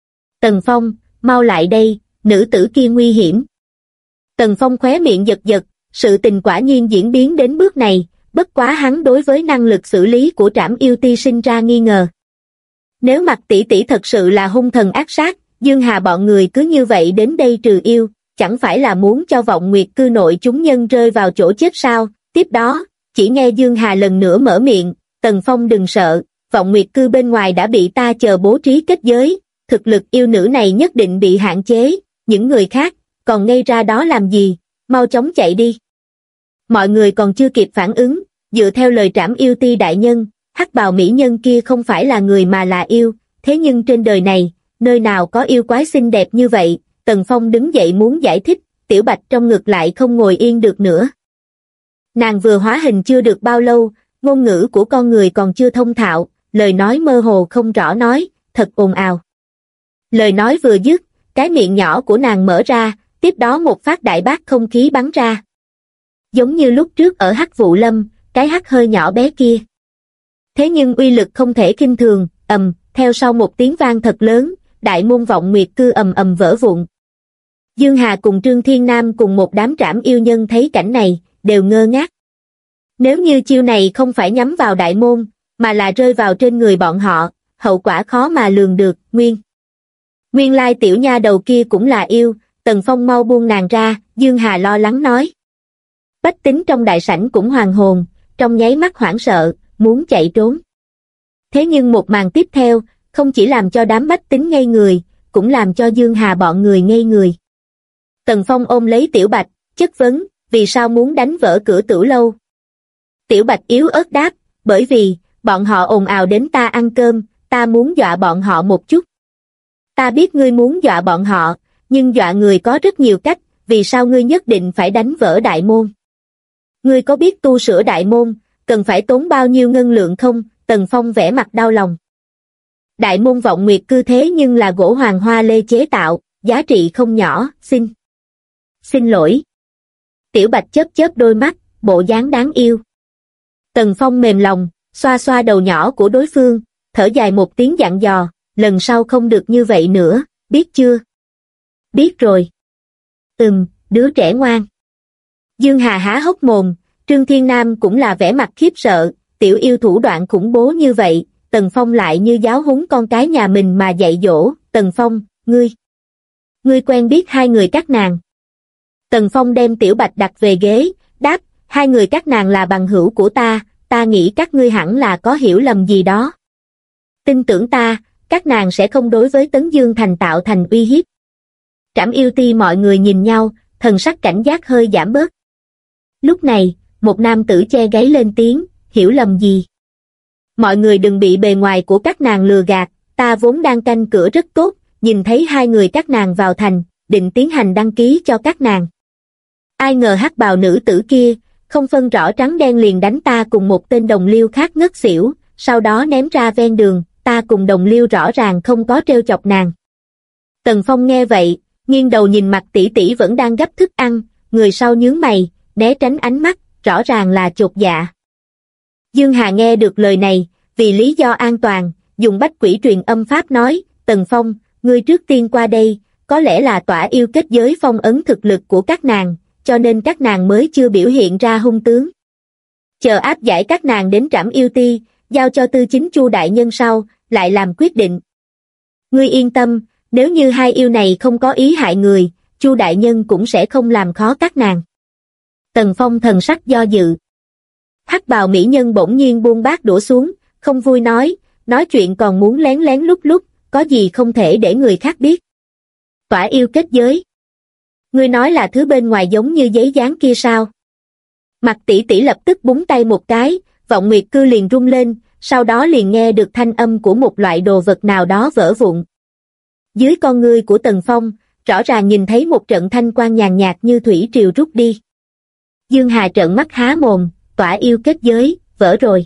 [SPEAKER 2] Tần Phong, mau lại đây, nữ tử kia nguy hiểm. Tần Phong khóe miệng giật giật, sự tình quả nhiên diễn biến đến bước này, bất quá hắn đối với năng lực xử lý của Trảm Yêu Ti sinh ra nghi ngờ. Nếu Mạc tỷ tỷ thật sự là hung thần ác sát, Dương Hà bọn người cứ như vậy đến đây trừ yêu, chẳng phải là muốn cho Vọng Nguyệt cư nội chúng nhân rơi vào chỗ chết sao? Tiếp đó, chỉ nghe Dương Hà lần nữa mở miệng, Tần Phong đừng sợ, Vọng Nguyệt cư bên ngoài đã bị ta chờ bố trí kết giới, thực lực yêu nữ này nhất định bị hạn chế, những người khác, còn ngây ra đó làm gì, mau chóng chạy đi. Mọi người còn chưa kịp phản ứng, dựa theo lời Trảm Yêu Ti đại nhân, hắc bào mỹ nhân kia không phải là người mà là yêu, thế nhưng trên đời này, nơi nào có yêu quái xinh đẹp như vậy? Tần Phong đứng dậy muốn giải thích, Tiểu Bạch trong ngực lại không ngồi yên được nữa. Nàng vừa hóa hình chưa được bao lâu, ngôn ngữ của con người còn chưa thông thạo, lời nói mơ hồ không rõ nói, thật ồn ào. Lời nói vừa dứt, cái miệng nhỏ của nàng mở ra, tiếp đó một phát đại bác không khí bắn ra. Giống như lúc trước ở Hắc Vụ Lâm, cái hắc hơi nhỏ bé kia. Thế nhưng uy lực không thể khinh thường, theo sau một tiếng vang thật lớn, đại môn Vọng Nguyệt cư ầm ầm vỡ vụn. Dương Hà cùng Trương Thiên Nam cùng một đám Trảm yêu nhân thấy cảnh này, đều ngơ ngác. Nếu như chiêu này không phải nhắm vào đại môn, mà là rơi vào trên người bọn họ, hậu quả khó mà lường được. Nguyên lai tiểu nha đầu kia cũng là yêu, Tần Phong mau buông nàng ra, Dương Hà lo lắng nói. Bách tính trong đại sảnh cũng hoàn hồn, trong nháy mắt hoảng sợ, muốn chạy trốn. Thế nhưng một màn tiếp theo, không chỉ làm cho đám bách tính ngây người, cũng làm cho Dương Hà bọn người ngây người. Tần Phong ôm lấy Tiểu Bạch, chất vấn, vì sao muốn đánh vỡ cửa Tửu lâu? Tiểu Bạch yếu ớt đáp, bởi vì, bọn họ ồn ào đến ta ăn cơm, ta muốn dọa bọn họ một chút. Ta biết ngươi muốn dọa bọn họ, nhưng dọa người có rất nhiều cách, vì sao ngươi nhất định phải đánh vỡ đại môn? Ngươi có biết tu sửa đại môn, cần phải tốn bao nhiêu ngân lượng không? Tần Phong vẻ mặt đau lòng. Đại môn Vọng Nguyệt cư thế nhưng là gỗ hoàng hoa lê chế tạo, giá trị không nhỏ, xin lỗi. Tiểu Bạch chớp chớp đôi mắt, bộ dáng đáng yêu. Tần Phong mềm lòng, xoa xoa đầu nhỏ của đối phương, thở dài một tiếng dặn dò, lần sau không được như vậy nữa, biết chưa? Biết rồi. Đứa trẻ ngoan. Dương Hà há hốc mồm, Trương Thiên Nam cũng là vẻ mặt khiếp sợ, tiểu yêu thủ đoạn khủng bố như vậy, Tần Phong lại như giáo huấn con cái nhà mình mà dạy dỗ. Tần Phong, ngươi quen biết hai người các nàng? Tần Phong đem Tiểu Bạch đặt về ghế, đáp, hai người các nàng là bằng hữu của ta nghĩ các ngươi hẳn là có hiểu lầm gì đó. Tin tưởng ta, các nàng sẽ không đối với Tấn Dương Thành tạo thành uy hiếp. Trảm Yêu Ti mọi người nhìn nhau, thần sắc cảnh giác hơi giảm bớt. Lúc này, một nam tử che gáy lên tiếng, hiểu lầm gì? Mọi người đừng bị bề ngoài của các nàng lừa gạt, ta vốn đang canh cửa rất tốt, nhìn thấy hai người các nàng vào thành, định tiến hành đăng ký cho các nàng. Ai ngờ hắc bào nữ tử kia, không phân rõ trắng đen liền đánh ta cùng một tên đồng liêu khác ngất xỉu, sau đó ném ra ven đường, ta cùng đồng liêu rõ ràng không có trêu chọc nàng. Tần Phong nghe vậy, nghiêng đầu nhìn mặt tỷ tỷ vẫn đang gấp thức ăn, người sau nhướng mày, né tránh ánh mắt, rõ ràng là chột dạ. Dương Hà nghe được lời này, vì lý do an toàn, dùng bách quỷ truyền âm pháp nói, Tần Phong, ngươi trước tiên qua đây, có lẽ là tỏa yêu kết giới phong ấn thực lực của các nàng, cho nên các nàng mới chưa biểu hiện ra hung tướng. Chờ áp giải các nàng đến Trảm Yêu Ti, giao cho tư chính Chu đại nhân sau, lại làm quyết định. Ngươi yên tâm, nếu như hai yêu này không có ý hại người, Chu đại nhân cũng sẽ không làm khó các nàng. Tần Phong thần sắc do dự. Hắc bào mỹ nhân bỗng nhiên buông bát đũa xuống, không vui nói chuyện còn muốn lén lén lúc, có gì không thể để người khác biết. Tỏa yêu kết giới. Ngươi nói là thứ bên ngoài giống như giấy dán kia sao? Mặt tỷ tỷ lập tức búng tay một cái, Vọng Nguyệt cư liền rung lên, sau đó liền nghe được thanh âm của một loại đồ vật nào đó vỡ vụn. Dưới con ngươi của Tần Phong, rõ ràng nhìn thấy một trận thanh quang nhàn nhạt như thủy triều rút đi. Dương Hà trợn mắt há mồm, tỏa yêu kết giới, vỡ rồi.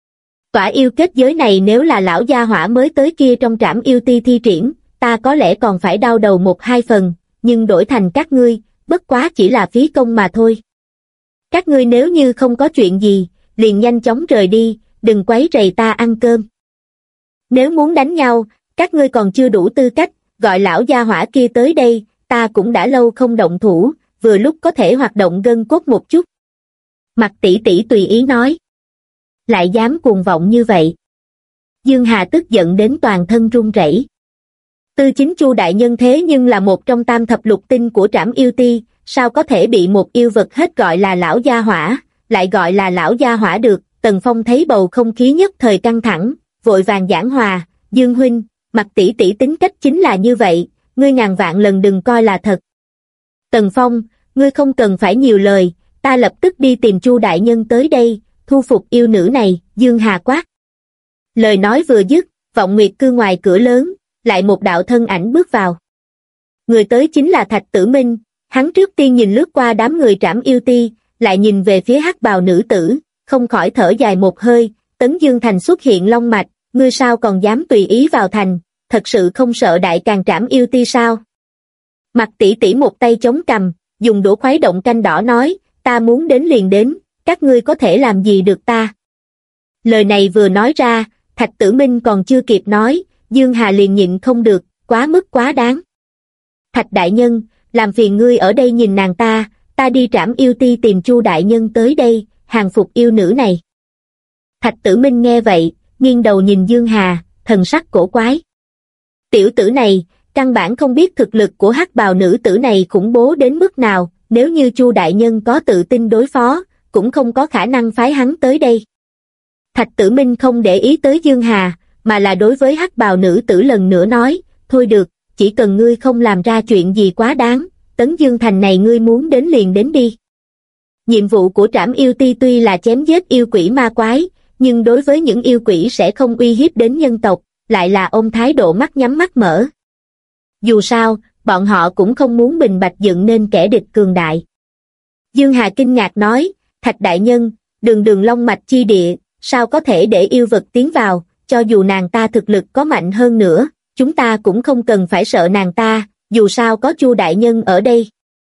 [SPEAKER 2] Tỏa yêu kết giới này nếu là lão gia hỏa mới tới kia trong Trảm Yêu Ti thi triển, ta có lẽ còn phải đau đầu một hai phần, nhưng đổi thành các ngươi, bất quá chỉ là phí công mà thôi. Các ngươi nếu như không có chuyện gì, liền nhanh chóng rời đi, đừng quấy rầy ta ăn cơm. Nếu muốn đánh nhau, các ngươi còn chưa đủ tư cách, gọi lão gia hỏa kia tới đây, ta cũng đã lâu không động thủ, vừa lúc có thể hoạt động gân cốt một chút. Mặc tỷ tỷ tùy ý nói. Lại dám cuồng vọng như vậy. Dương Hà tức giận đến toàn thân run rẩy. Tư chính Chu đại nhân thế nhưng là một trong tam thập lục tinh của Trảm Yêu Ti, sao có thể bị một yêu vật hết gọi là lão gia hỏa, lại gọi là lão gia hỏa được. Tần Phong thấy bầu không khí nhất thời căng thẳng, vội vàng giảng hòa, Dương huynh, Mặc tỷ tỷ tính cách chính là như vậy, ngươi ngàn vạn lần đừng coi là thật. Tần Phong, ngươi không cần phải nhiều lời, ta lập tức đi tìm Chu đại nhân tới đây, thu phục yêu nữ này. Dương Hà quát. Lời nói vừa dứt, Vọng Nguyệt cư ngoài cửa lớn, lại một đạo thân ảnh bước vào. Người tới chính là Thạch Tử Minh, hắn trước tiên nhìn lướt qua đám người Trảm Yêu Ti, lại nhìn về phía hắc bào nữ tử, không khỏi thở dài một hơi. Tấn Dương Thành xuất hiện long mạch, ngươi sao còn dám tùy ý vào thành, thật sự không sợ đại càng Trảm Yêu Ti sao? Mặc tỷ tỷ một tay chống cằm, dùng đũa khuấy động canh đỏ nói, ta muốn đến liền đến, các ngươi có thể làm gì được ta? Lời này vừa nói ra, Thạch Tử Minh còn chưa kịp nói, Dương Hà liền nhịn không được, quá mức quá đáng. Thạch đại nhân, làm phiền ngươi ở đây nhìn nàng ta đi Trảm Yêu Ti tìm Chu đại nhân tới đây, hàng phục yêu nữ này. Thạch Tử Minh nghe vậy, nghiêng đầu nhìn Dương Hà, thần sắc cổ quái. Tiểu tử này, căn bản không biết thực lực của hắc bào nữ tử này khủng bố đến mức nào, nếu như Chu đại nhân có tự tin đối phó, cũng không có khả năng phái hắn tới đây. Thạch Tử Minh không để ý tới Dương Hà, mà là đối với hắc bào nữ tử lần nữa nói, thôi được, chỉ cần ngươi không làm ra chuyện gì quá đáng, Tấn Dương Thành này ngươi muốn đến liền đến đi. Nhiệm vụ của Trảm Yêu Ti tuy là chém giết yêu quỷ ma quái, nhưng đối với những yêu quỷ sẽ không uy hiếp đến nhân tộc, lại là ôm thái độ mắt nhắm mắt mở. Dù sao, bọn họ cũng không muốn bình bạch dựng nên kẻ địch cường đại. Dương Hà kinh ngạc nói, Thạch đại nhân, đường long mạch chi địa, sao có thể để yêu vật tiến vào, cho dù nàng ta thực lực có mạnh hơn nữa, chúng ta cũng không cần phải sợ nàng ta, dù sao có Chu đại nhân ở đây.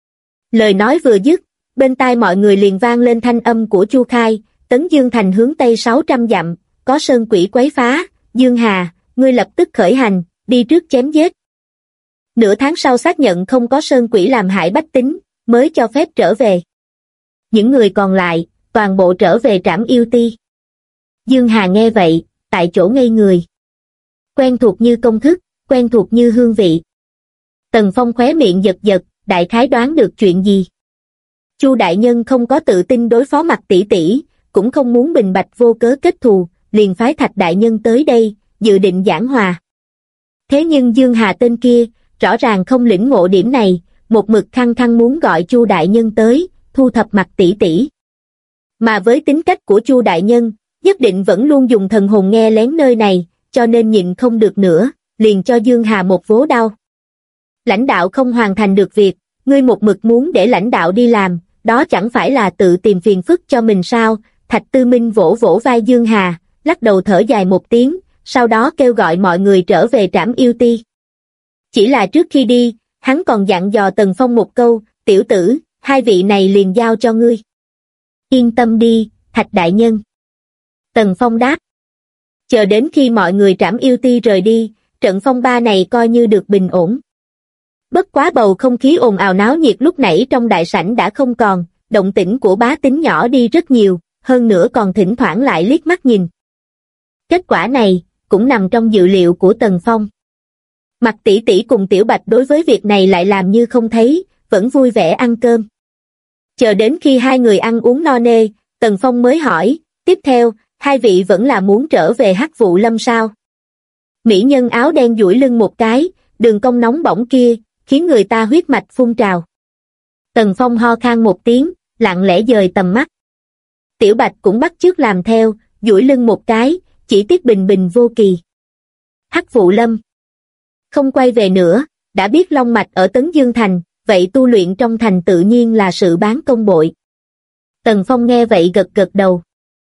[SPEAKER 2] Lời nói vừa dứt, bên tai mọi người liền vang lên thanh âm của Chu Khai, Tấn Dương Thành hướng tây 600 dặm, có sơn quỷ quấy phá, Dương Hà, ngươi lập tức khởi hành, đi trước chém giết. Nửa tháng sau xác nhận không có sơn quỷ làm hại bách tính, mới cho phép trở về. Những người còn lại, toàn bộ trở về Trảm Yêu Ti. Dương Hà nghe vậy, tại chỗ ngây người. Quen thuộc như công thức, quen thuộc như hương vị. Tần Phong khóe miệng giật giật, đại khái đoán được chuyện gì. Chu đại nhân không có tự tin đối phó Mặc tỷ tỷ, cũng không muốn bình bạch vô cớ kết thù, liền phái Thạch đại nhân tới đây, dự định giảng hòa. Thế nhưng Dương Hà tên kia, rõ ràng không lĩnh ngộ điểm này, một mực khăng khăng muốn gọi Chu đại nhân tới, thu thập Mặc tỷ tỷ. Mà với tính cách của Chu đại nhân, nhất định vẫn luôn dùng thần hồn nghe lén nơi này, cho nên nhịn không được nữa, liền cho Dương Hà một vố đau. Lãnh đạo không hoàn thành được việc, ngươi một mực muốn để lãnh đạo đi làm, đó chẳng phải là tự tìm phiền phức cho mình sao? Thạch Tư Minh vỗ vỗ vai Dương Hà, lắc đầu thở dài một tiếng, sau đó kêu gọi mọi người trở về Trảm Yêu Ti. Chỉ là trước khi đi, hắn còn dặn dò Tần Phong một câu, tiểu tử, hai vị này liền giao cho ngươi. Yên tâm đi, Thạch đại nhân. Tần Phong đáp. Chờ đến khi mọi người Trảm Yêu Ti rời đi, trận phong ba này coi như được bình ổn. Bất quá bầu không khí ồn ào náo nhiệt lúc nãy trong đại sảnh đã không còn, động tĩnh của bá tính nhỏ đi rất nhiều, hơn nữa còn thỉnh thoảng lại liếc mắt nhìn. Kết quả này, cũng nằm trong dự liệu của Tần Phong. Mặc tỷ tỷ cùng Tiểu Bạch đối với việc này lại làm như không thấy, vẫn vui vẻ ăn cơm. Chờ đến khi hai người ăn uống no nê, Tần Phong mới hỏi, tiếp theo, hai vị vẫn là muốn trở về Hắc Vụ Lâm sao? Mỹ nhân áo đen duỗi lưng một cái, đường cong nóng bỏng kia, khiến người ta huyết mạch phun trào. Tần Phong ho khan một tiếng, lặng lẽ dời tầm mắt. Tiểu Bạch cũng bắt chước làm theo, duỗi lưng một cái, chỉ tiếc bình bình vô kỳ. Hắc Vụ Lâm. Không quay về nữa, đã biết long mạch ở Tấn Dương Thành, vậy tu luyện trong thành tự nhiên là sự bán công bội. Tần Phong nghe vậy gật gật đầu.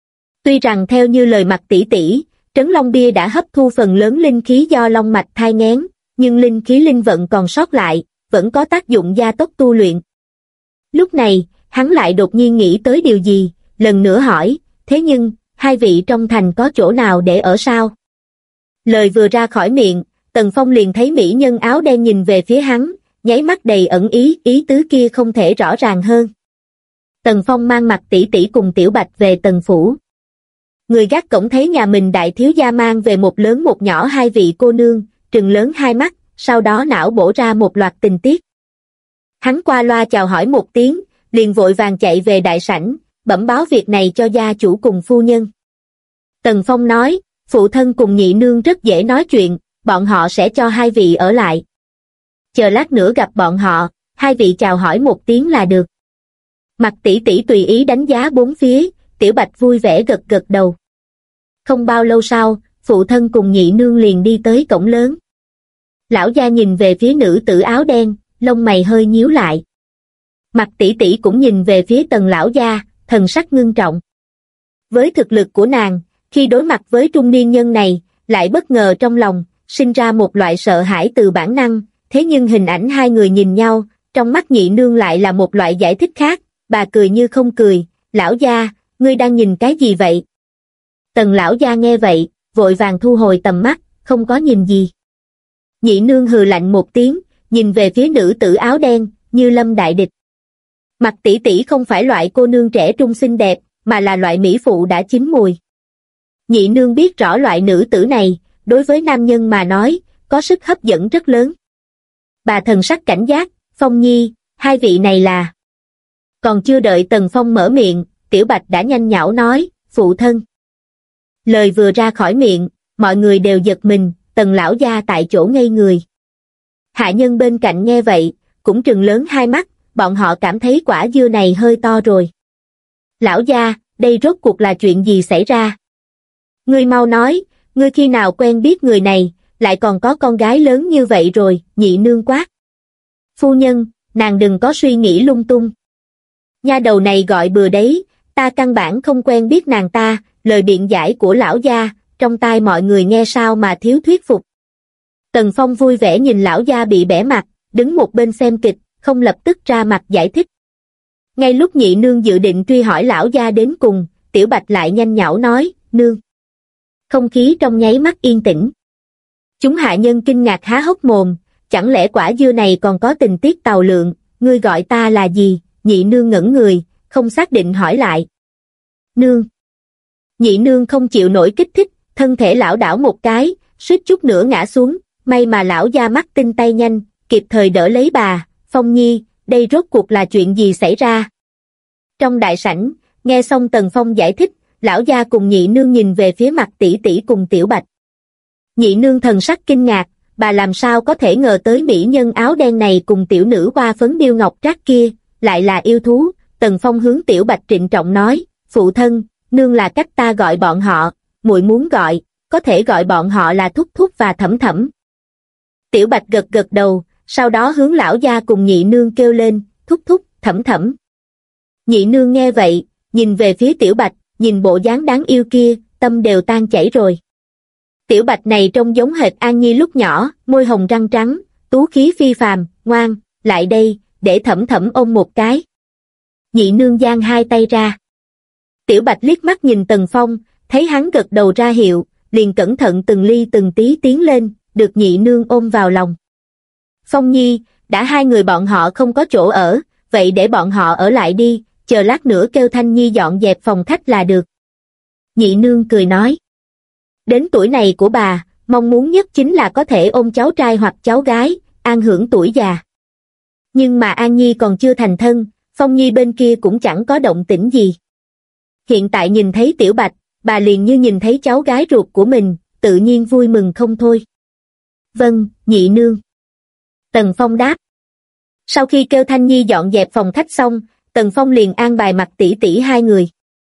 [SPEAKER 2] Tuy rằng theo như lời Mặc tỷ tỷ, Trấn Long Bia đã hấp thu phần lớn linh khí do long mạch thai nghén, nhưng linh khí linh vận còn sót lại, vẫn có tác dụng gia tốc tu luyện. Lúc này, hắn lại đột nhiên nghĩ tới điều gì, lần nữa hỏi, thế nhưng, hai vị trong thành có chỗ nào để ở sao? Lời vừa ra khỏi miệng, Tần Phong liền thấy mỹ nhân áo đen nhìn về phía hắn, nháy mắt đầy ẩn ý tứ kia không thể rõ ràng hơn. Tần Phong mang Mạc tỷ tỷ cùng Tiểu Bạch về Tần phủ. Người gác cổng thấy nhà mình đại thiếu gia mang về một lớn một nhỏ hai vị cô nương, trừng lớn hai mắt, sau đó não bổ ra một loạt tình tiết. Hắn qua loa chào hỏi một tiếng, liền vội vàng chạy về đại sảnh, bẩm báo việc này cho gia chủ cùng phu nhân. Tần Phong nói, phụ thân cùng nhị nương rất dễ nói chuyện, bọn họ sẽ cho hai vị ở lại. Chờ lát nữa gặp bọn họ, hai vị chào hỏi một tiếng là được. Mạc tỷ tỷ tùy ý đánh giá bốn phía, Tiểu Bạch vui vẻ gật gật đầu. Không bao lâu sau, phụ thân cùng nhị nương liền đi tới cổng lớn. Lão gia nhìn về phía nữ tử áo đen, lông mày hơi nhíu lại. Mạc tỷ tỷ cũng nhìn về phía Tần lão gia, thần sắc ngưng trọng. Với thực lực của nàng, khi đối mặt với trung niên nhân này, lại bất ngờ trong lòng, sinh ra một loại sợ hãi từ bản năng, thế nhưng hình ảnh hai người nhìn nhau, trong mắt nhị nương lại là một loại giải thích khác, bà cười như không cười, lão gia, ngươi đang nhìn cái gì vậy? Tần lão gia nghe vậy, vội vàng thu hồi tầm mắt, không có nhìn gì. Nhị nương hừ lạnh một tiếng, nhìn về phía nữ tử áo đen, như lâm đại địch. Mạc tỷ tỷ không phải loại cô nương trẻ trung xinh đẹp, mà là loại mỹ phụ đã chín mùi. Nhị nương biết rõ loại nữ tử này, đối với nam nhân mà nói, có sức hấp dẫn rất lớn. Bà thần sắc cảnh giác, Phong Nhi, hai vị này là... Còn chưa đợi Tần Phong mở miệng, Tiểu Bạch đã nhanh nhảu nói, phụ thân. Lời vừa ra khỏi miệng, mọi người đều giật mình, Tần lão gia tại chỗ ngây người. Hạ nhân bên cạnh nghe vậy, cũng trừng lớn hai mắt, bọn họ cảm thấy quả dưa này hơi to rồi. Lão gia, đây rốt cuộc là chuyện gì xảy ra? Ngươi mau nói, ngươi khi nào quen biết người này, lại còn có con gái lớn như vậy rồi, nhị nương quát. Phu nhân, nàng đừng có suy nghĩ lung tung. Nha đầu này gọi bừa đấy, ta căn bản không quen biết nàng ta, lời biện giải của lão gia, trong tai mọi người nghe sao mà thiếu thuyết phục. Tần Phong vui vẻ nhìn lão gia bị bẽ mặt, đứng một bên xem kịch, không lập tức ra mặt giải thích. Ngay lúc nhị nương dự định truy hỏi lão gia đến cùng, Tiểu Bạch lại nhanh nhảu nói, nương. Không khí trong nháy mắt yên tĩnh. Chúng hạ nhân kinh ngạc há hốc mồm, chẳng lẽ quả dưa này còn có tình tiết tào lượng, ngươi gọi ta là gì? Nhị nương ngẩn người, không xác định hỏi lại. Nương. Nhị nương không chịu nổi kích thích, thân thể lảo đảo một cái, suýt chút nữa ngã xuống, may mà lão gia mắt tinh tay nhanh, kịp thời đỡ lấy bà. Phong Nhi, đây rốt cuộc là chuyện gì xảy ra? Trong đại sảnh, nghe xong Tần Phong giải thích, lão gia cùng nhị nương nhìn về phía Mạc tỷ tỷ cùng Tiểu Bạch. Nhị nương thần sắc kinh ngạc, bà làm sao có thể ngờ tới mỹ nhân áo đen này cùng tiểu nữ hoa phấn điêu ngọc trác kia, lại là yêu thú. Tần Phong hướng Tiểu Bạch trịnh trọng nói, phụ thân, nương là cách ta gọi bọn họ, muội muốn gọi, có thể gọi bọn họ là thúc thúc và thẩm thẩm. Tiểu Bạch gật gật đầu, sau đó hướng lão gia cùng nhị nương kêu lên, thúc thúc, thẩm thẩm. Nhị nương nghe vậy, nhìn về phía Tiểu Bạch, nhìn bộ dáng đáng yêu kia, tâm đều tan chảy rồi. Tiểu Bạch này trông giống hệt An Nhi lúc nhỏ, môi hồng răng trắng, tú khí phi phàm, ngoan, lại đây, để thẩm thẩm ôm một cái. Nhị nương giang hai tay ra. Tiểu Bạch liếc mắt nhìn Tần Phong, thấy hắn gật đầu ra hiệu, liền cẩn thận từng ly từng tí tiến lên, được nhị nương ôm vào lòng. Phong Nhi, đã hai người bọn họ không có chỗ ở, vậy để bọn họ ở lại đi, chờ lát nữa kêu Thanh Nhi dọn dẹp phòng khách là được. Nhị nương cười nói. Đến tuổi này của bà, mong muốn nhất chính là có thể ôm cháu trai hoặc cháu gái, an hưởng tuổi già. Nhưng mà An Nhi còn chưa thành thân, Phong Nhi bên kia cũng chẳng có động tĩnh gì. Hiện tại nhìn thấy Tiểu Bạch, bà liền như nhìn thấy cháu gái ruột của mình, tự nhiên vui mừng không thôi. Vâng, nhị nương. Tần Phong đáp. Sau khi kêu Thanh Nhi dọn dẹp phòng khách xong, Tần Phong liền an bài Mạc tỷ tỷ hai người.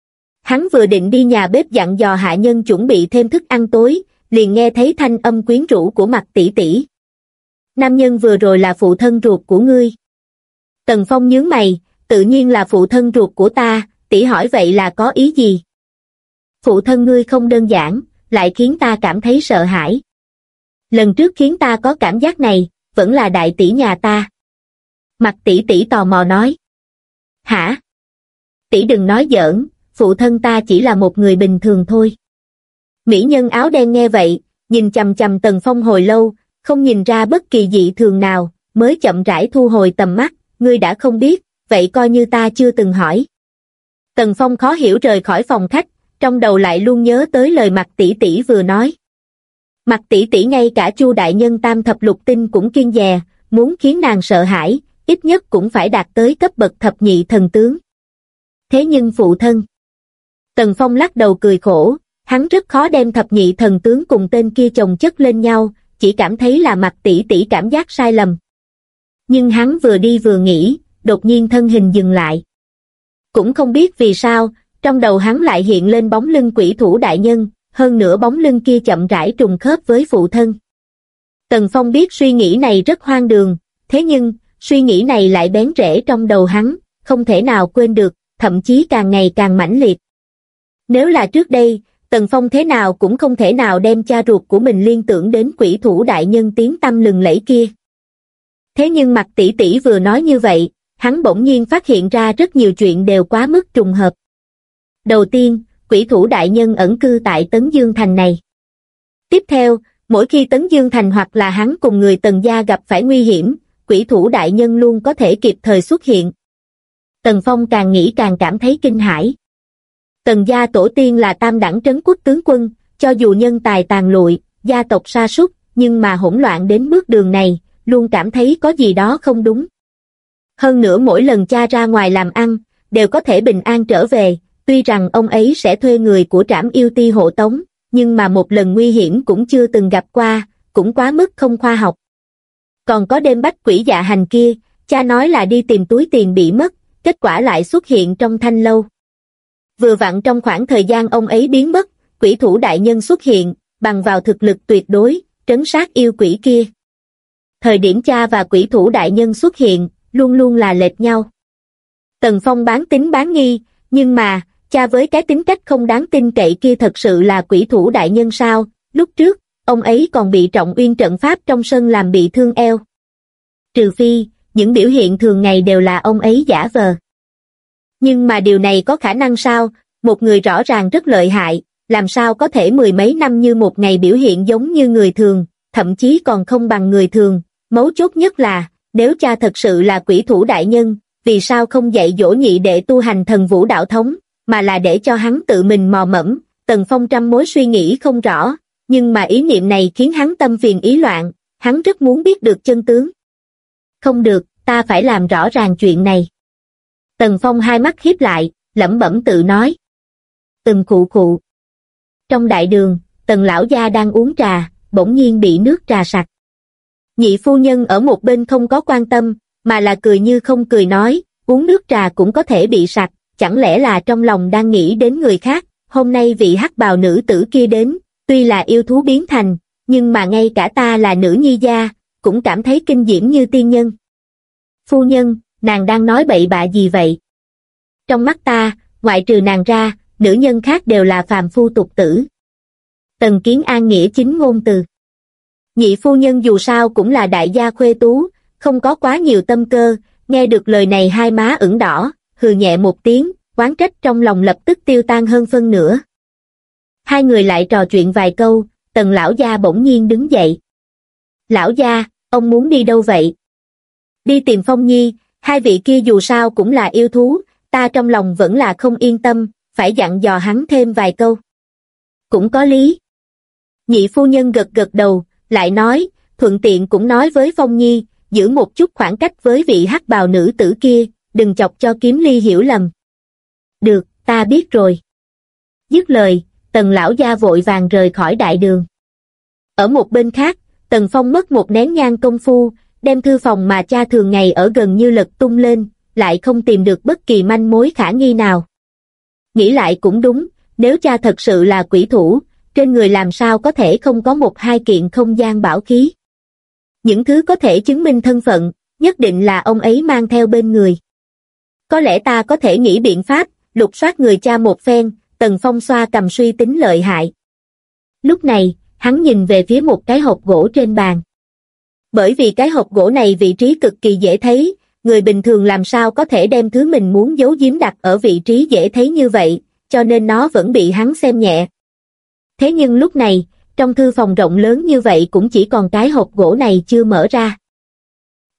[SPEAKER 2] Hắn vừa định đi nhà bếp dặn dò hạ nhân chuẩn bị thêm thức ăn tối, liền nghe thấy thanh âm quyến rũ của Mạc tỷ tỷ. Nam nhân vừa rồi là phụ thân ruột của ngươi. Tần Phong nhướng mày, tự nhiên là phụ thân ruột của ta, tỷ hỏi vậy là có ý gì? Phụ thân ngươi không đơn giản, lại khiến ta cảm thấy sợ hãi. Lần trước khiến ta có cảm giác này, vẫn là đại tỷ nhà ta. Mạc tỷ tỷ tò mò nói. Hả? Tỷ đừng nói giỡn, phụ thân ta chỉ là một người bình thường thôi. Mỹ nhân áo đen nghe vậy, nhìn chằm chằm Tần Phong hồi lâu, không nhìn ra bất kỳ dị thường nào, mới chậm rãi thu hồi tầm mắt, ngươi đã không biết, vậy coi như ta chưa từng hỏi. Tần Phong khó hiểu rời khỏi phòng khách, trong đầu lại luôn nhớ tới lời Mạc tỷ tỷ vừa nói. Mạc tỷ tỷ ngay cả Chu đại nhân tam thập lục tinh cũng kiêng dè, muốn khiến nàng sợ hãi, ít nhất cũng phải đạt tới cấp bậc thập nhị thần tướng. Thế nhưng phụ thân. Tần Phong lắc đầu cười khổ, hắn rất khó đem thập nhị thần tướng cùng tên kia chồng chất lên nhau, chỉ cảm thấy là Mạc tỷ tỷ cảm giác sai lầm. Nhưng hắn vừa đi vừa nghĩ, đột nhiên thân hình dừng lại. Cũng không biết vì sao, trong đầu hắn lại hiện lên bóng lưng Quỷ Thủ đại nhân, hơn nữa bóng lưng kia chậm rãi trùng khớp với phụ thân. Tần Phong biết suy nghĩ này rất hoang đường, thế nhưng, suy nghĩ này lại bén rễ trong đầu hắn, không thể nào quên được, thậm chí càng ngày càng mãnh liệt. Nếu là trước đây, Tần Phong thế nào cũng không thể nào đem cha ruột của mình liên tưởng đến Quỷ Thủ đại nhân tiếng tăm lừng lẫy kia. Thế nhưng Mạc tỷ tỷ vừa nói như vậy, hắn bỗng nhiên phát hiện ra rất nhiều chuyện đều quá mức trùng hợp. Đầu tiên, Quỷ Thủ đại nhân ẩn cư tại Tấn Dương Thành này. Tiếp theo, mỗi khi Tấn Dương Thành hoặc là hắn cùng người Tần gia gặp phải nguy hiểm, Quỷ Thủ đại nhân luôn có thể kịp thời xuất hiện. Tần Phong càng nghĩ càng cảm thấy kinh hãi. Tần gia tổ tiên là tam đẳng trấn quốc tướng quân, cho dù nhân tài tàn lụi, gia tộc sa sút, nhưng mà hỗn loạn đến bước đường này, luôn cảm thấy có gì đó không đúng. Hơn nữa mỗi lần cha ra ngoài làm ăn, đều có thể bình an trở về, tuy rằng ông ấy sẽ thuê người của Trảm Yêu Ti hộ tống, nhưng mà một lần nguy hiểm cũng chưa từng gặp qua, cũng quá mức không khoa học. Còn có đêm bách quỷ dạ hành kia, cha nói là đi tìm túi tiền bị mất, kết quả lại xuất hiện trong thanh lâu. Vừa vặn trong khoảng thời gian ông ấy biến mất, Quỷ Thủ đại nhân xuất hiện, bằng vào thực lực tuyệt đối, trấn sát yêu quỷ kia. Thời điểm cha và Quỷ Thủ đại nhân xuất hiện, luôn luôn là lệch nhau. Tần Phong bán tín bán nghi, nhưng mà, cha với cái tính cách không đáng tin cậy kia thật sự là Quỷ Thủ đại nhân sao? Lúc trước, ông ấy còn bị Trọng Uyên trận pháp trong sân làm bị thương eo. Trừ phi, những biểu hiện thường ngày đều là ông ấy giả vờ. Nhưng mà điều này có khả năng sao? Một người rõ ràng rất lợi hại, làm sao có thể mười mấy năm như một ngày biểu hiện giống như người thường, thậm chí còn không bằng người thường. Mấu chốt nhất là, nếu cha thật sự là Quỷ Thủ đại nhân, vì sao không dạy dỗ nhị đệ tu hành thần vũ đạo thống, mà là để cho hắn tự mình mò mẫm. Tần Phong trăm mối suy nghĩ không rõ, nhưng mà ý niệm này khiến hắn tâm phiền ý loạn, hắn rất muốn biết được chân tướng. Không được, ta phải làm rõ ràng chuyện này. Tần Phong hai mắt híp lại, lẩm bẩm tự nói. Khụ khụ. Trong đại đường, Tần lão gia đang uống trà, bỗng nhiên bị nước trà sặc. Nhị phu nhân ở một bên không có quan tâm, mà là cười như không cười nói, uống nước trà cũng có thể bị sặc, chẳng lẽ là trong lòng đang nghĩ đến người khác. Hôm nay vị hắc bào nữ tử kia đến, tuy là yêu thú biến thành, nhưng mà ngay cả ta là nữ nhi gia, cũng cảm thấy kinh diễm như tiên nhân. Phu nhân, nàng đang nói bậy bạ gì vậy? Trong mắt ta, ngoại trừ nàng ra, nữ nhân khác đều là phàm phu tục tử. Tần Kiến An nghĩa chính ngôn từ. Nhị phu nhân dù sao cũng là đại gia khuê tú, không có quá nhiều tâm cơ, nghe được lời này hai má ửng đỏ, hừ nhẹ một tiếng, oán trách trong lòng lập tức tiêu tan hơn phân nửa. Hai người lại trò chuyện vài câu, Tần lão gia bỗng nhiên đứng dậy. Lão gia, ông muốn đi đâu vậy? Đi tìm Phong Nhi, hai vị kia dù sao cũng là yêu thú, ta trong lòng vẫn là không yên tâm, phải dặn dò hắn thêm vài câu. Cũng có lý. Nhị phu nhân gật gật đầu, lại nói, thuận tiện cũng nói với Phong Nhi, giữ một chút khoảng cách với vị hắc bào nữ tử kia, đừng chọc cho Kiếm Ly hiểu lầm. Được, ta biết rồi. Dứt lời, Tần lão gia vội vàng rời khỏi đại đường. Ở một bên khác, Tần Phong mất một nén nhang công phu, đem thư phòng mà cha thường ngày ở gần như lật tung lên, lại không tìm được bất kỳ manh mối khả nghi nào. Nghĩ lại cũng đúng, nếu cha thật sự là quỷ thủ, trên người làm sao có thể không có một hai kiện không gian bảo khí. Những thứ có thể chứng minh thân phận, nhất định là ông ấy mang theo bên người. Có lẽ ta có thể nghĩ biện pháp, lục soát người cha một phen. Tần Phong xoa cầm suy tính lợi hại. Lúc này, hắn nhìn về phía một cái hộp gỗ trên bàn. Bởi vì cái hộp gỗ này vị trí cực kỳ dễ thấy, người bình thường làm sao có thể đem thứ mình muốn giấu giếm đặt ở vị trí dễ thấy như vậy, cho nên nó vẫn bị hắn xem nhẹ. Thế nhưng lúc này, trong thư phòng rộng lớn như vậy cũng chỉ còn cái hộp gỗ này chưa mở ra.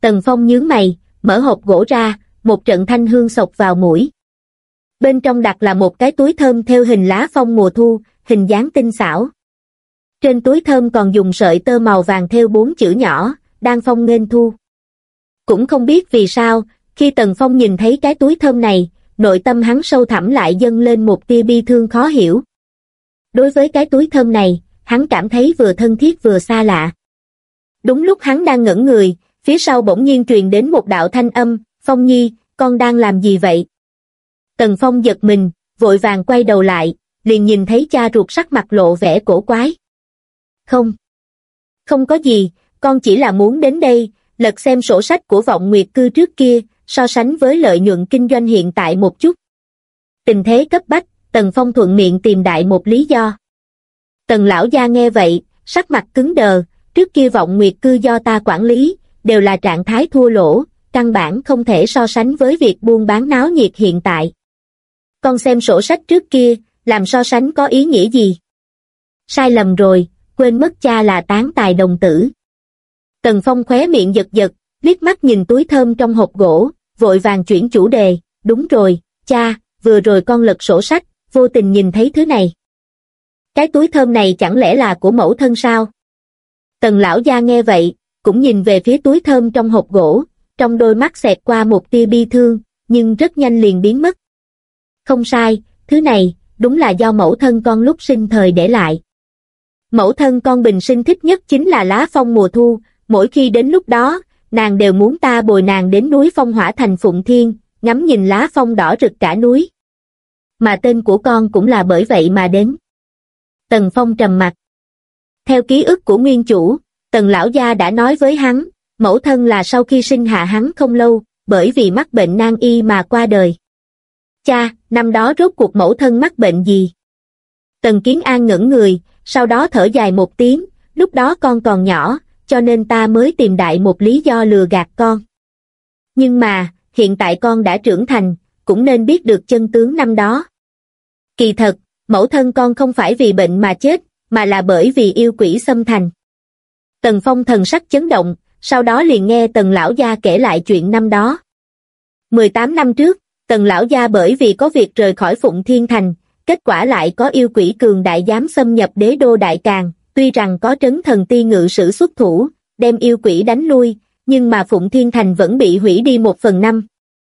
[SPEAKER 2] Tần Phong nhướng mày, mở hộp gỗ ra, một trận thanh hương xộc vào mũi. Bên trong đặt là một cái túi thơm theo hình lá phong mùa thu, hình dáng tinh xảo. Trên túi thơm còn dùng sợi tơ màu vàng thêu 4 chữ nhỏ, Đan Phong nghênh thu. Cũng không biết vì sao, khi Tần Phong nhìn thấy cái túi thơm này, nội tâm hắn sâu thẳm lại dâng lên một tia bi thương khó hiểu. Đối với cái túi thơm này, hắn cảm thấy vừa thân thiết vừa xa lạ. Đúng lúc hắn đang ngẩn người, phía sau bỗng nhiên truyền đến một đạo thanh âm, Phong Nhi, con đang làm gì vậy? Tần Phong giật mình, vội vàng quay đầu lại, liền nhìn thấy cha ruột sắc mặt lộ vẻ cổ quái. Không có gì, con chỉ là muốn đến đây, lật xem sổ sách của Vọng Nguyệt Cư trước kia, so sánh với lợi nhuận kinh doanh hiện tại một chút. Tình thế cấp bách, Tần Phong thuận miệng tìm đại một lý do. Tần lão gia nghe vậy, sắc mặt cứng đờ, trước kia Vọng Nguyệt Cư do ta quản lý, đều là trạng thái thua lỗ, căn bản không thể so sánh với việc buôn bán náo nhiệt hiện tại. Con xem sổ sách trước kia, làm so sánh có ý nghĩa gì? Sai lầm rồi, quên mất cha là tán tài đồng tử. Tần Phong khóe miệng giật giật, liếc mắt nhìn túi thơm trong hộp gỗ, vội vàng chuyển chủ đề, đúng rồi, cha, vừa rồi con lật sổ sách, vô tình nhìn thấy thứ này. Cái túi thơm này chẳng lẽ là của mẫu thân sao? Tần lão gia nghe vậy, cũng nhìn về phía túi thơm trong hộp gỗ, trong đôi mắt xẹt qua một tia bi thương, nhưng rất nhanh liền biến mất. Không sai, thứ này, đúng là do mẫu thân con lúc sinh thời để lại. Mẫu thân con bình sinh thích nhất chính là lá phong mùa thu, mỗi khi đến lúc đó, nàng đều muốn ta bồi nàng đến núi Phong Hỏa Thành Phụng Thiên, ngắm nhìn lá phong đỏ rực cả núi. Mà tên của con cũng là bởi vậy mà đến. Tần Phong trầm mặc. Theo ký ức của nguyên chủ, Tần lão gia đã nói với hắn, mẫu thân là sau khi sinh hạ hắn không lâu, bởi vì mắc bệnh nan y mà qua đời. Cha, năm đó rốt cuộc mẫu thân mắc bệnh gì? Tần Kiến An ngẩn người, sau đó thở dài một tiếng, lúc đó con còn nhỏ, cho nên ta mới tìm đại một lý do lừa gạt con. Nhưng mà, hiện tại con đã trưởng thành, cũng nên biết được chân tướng năm đó. Kỳ thật, mẫu thân con không phải vì bệnh mà chết, mà là bởi vì yêu quỷ xâm thành. Tần Phong thần sắc chấn động, sau đó liền nghe Tần lão gia kể lại chuyện năm đó. 18 năm trước, Tần lão gia bởi vì có việc rời khỏi Phụng Thiên Thành, kết quả lại có yêu quỷ cường đại dám xâm nhập đế đô Đại Càn, tuy rằng có Trấn Thần Ti ngự sử xuất thủ, đem yêu quỷ đánh lui, nhưng mà Phụng Thiên Thành vẫn bị hủy đi 1/5.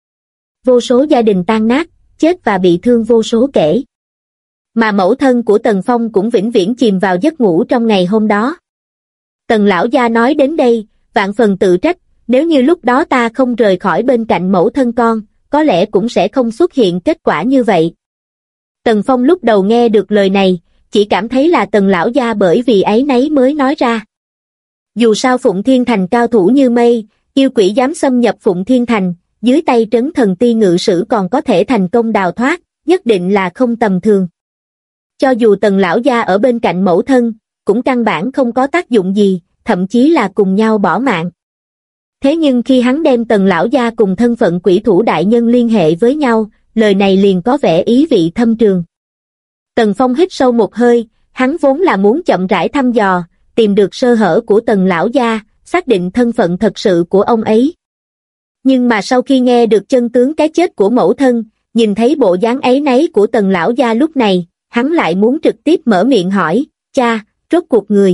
[SPEAKER 2] Vô số gia đình tan nát, chết và bị thương vô số kể. Mà mẫu thân của Tần Phong cũng vĩnh viễn chìm vào giấc ngủ trong ngày hôm đó. Tần lão gia nói đến đây, vạn phần tự trách, nếu như lúc đó ta không rời khỏi bên cạnh mẫu thân con, có lẽ cũng sẽ không xuất hiện kết quả như vậy. Tần Phong lúc đầu nghe được lời này, chỉ cảm thấy là Tần lão gia bởi vì áy náy mới nói ra. Dù sao Phụng Thiên Thành cao thủ như mây, yêu quỷ dám xâm nhập Phụng Thiên Thành, dưới tay Trấn Thần Ti ngự sử còn có thể thành công đào thoát, nhất định là không tầm thường. Cho dù Tần lão gia ở bên cạnh mẫu thân, cũng căn bản không có tác dụng gì, thậm chí là cùng nhau bỏ mạng. Thế nhưng khi hắn đem Tần lão gia cùng thân phận quỷ thủ đại nhân liên hệ với nhau, lời này liền có vẻ ý vị thâm trường. Tần Phong hít sâu một hơi, hắn vốn là muốn chậm rãi thăm dò, tìm được sơ hở của Tần lão gia, xác định thân phận thật sự của ông ấy. Nhưng mà sau khi nghe được chân tướng cái chết của mẫu thân, nhìn thấy bộ dáng áy náy của Tần lão gia lúc này, hắn lại muốn trực tiếp mở miệng hỏi, cha, rốt cuộc người.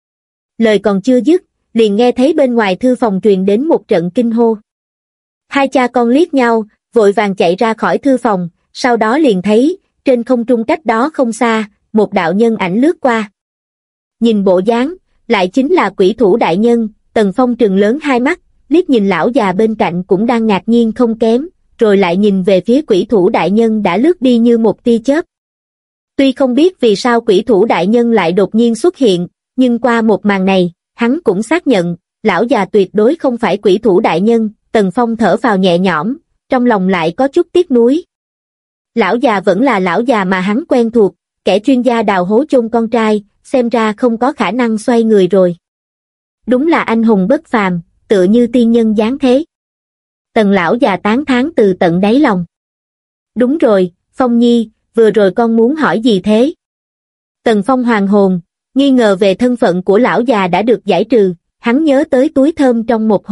[SPEAKER 2] Lời còn chưa dứt, liền nghe thấy bên ngoài thư phòng truyền đến một trận kinh hô. Hai cha con liếc nhau, vội vàng chạy ra khỏi thư phòng, sau đó liền thấy, trên không trung cách đó không xa, một đạo nhân ảnh lướt qua. Nhìn bộ dáng, lại chính là quỷ thủ đại nhân. Tần Phong trừng lớn hai mắt, liếc nhìn lão già bên cạnh cũng đang ngạc nhiên không kém, rồi lại nhìn về phía quỷ thủ đại nhân đã lướt đi như một tia chớp. Tuy không biết vì sao quỷ thủ đại nhân lại đột nhiên xuất hiện, nhưng qua một màn này, hắn cũng xác nhận, lão già tuyệt đối không phải quỷ thủ đại nhân. Tần Phong thở phào nhẹ nhõm, trong lòng lại có chút tiếc nuối. Lão già vẫn là lão già mà hắn quen thuộc, kẻ chuyên gia đào hố chôn con trai, xem ra không có khả năng xoay người rồi. Đúng là anh hùng bất phàm, tựa như tiên nhân giáng thế. Tần lão già tán thán từ tận đáy lòng. Đúng rồi, Phong Nhi, vừa rồi con muốn hỏi gì thế? Tần Phong hoàn hồn, nghi ngờ về thân phận của lão già đã được giải trừ, hắn nhớ tới túi thơm trong một hộp,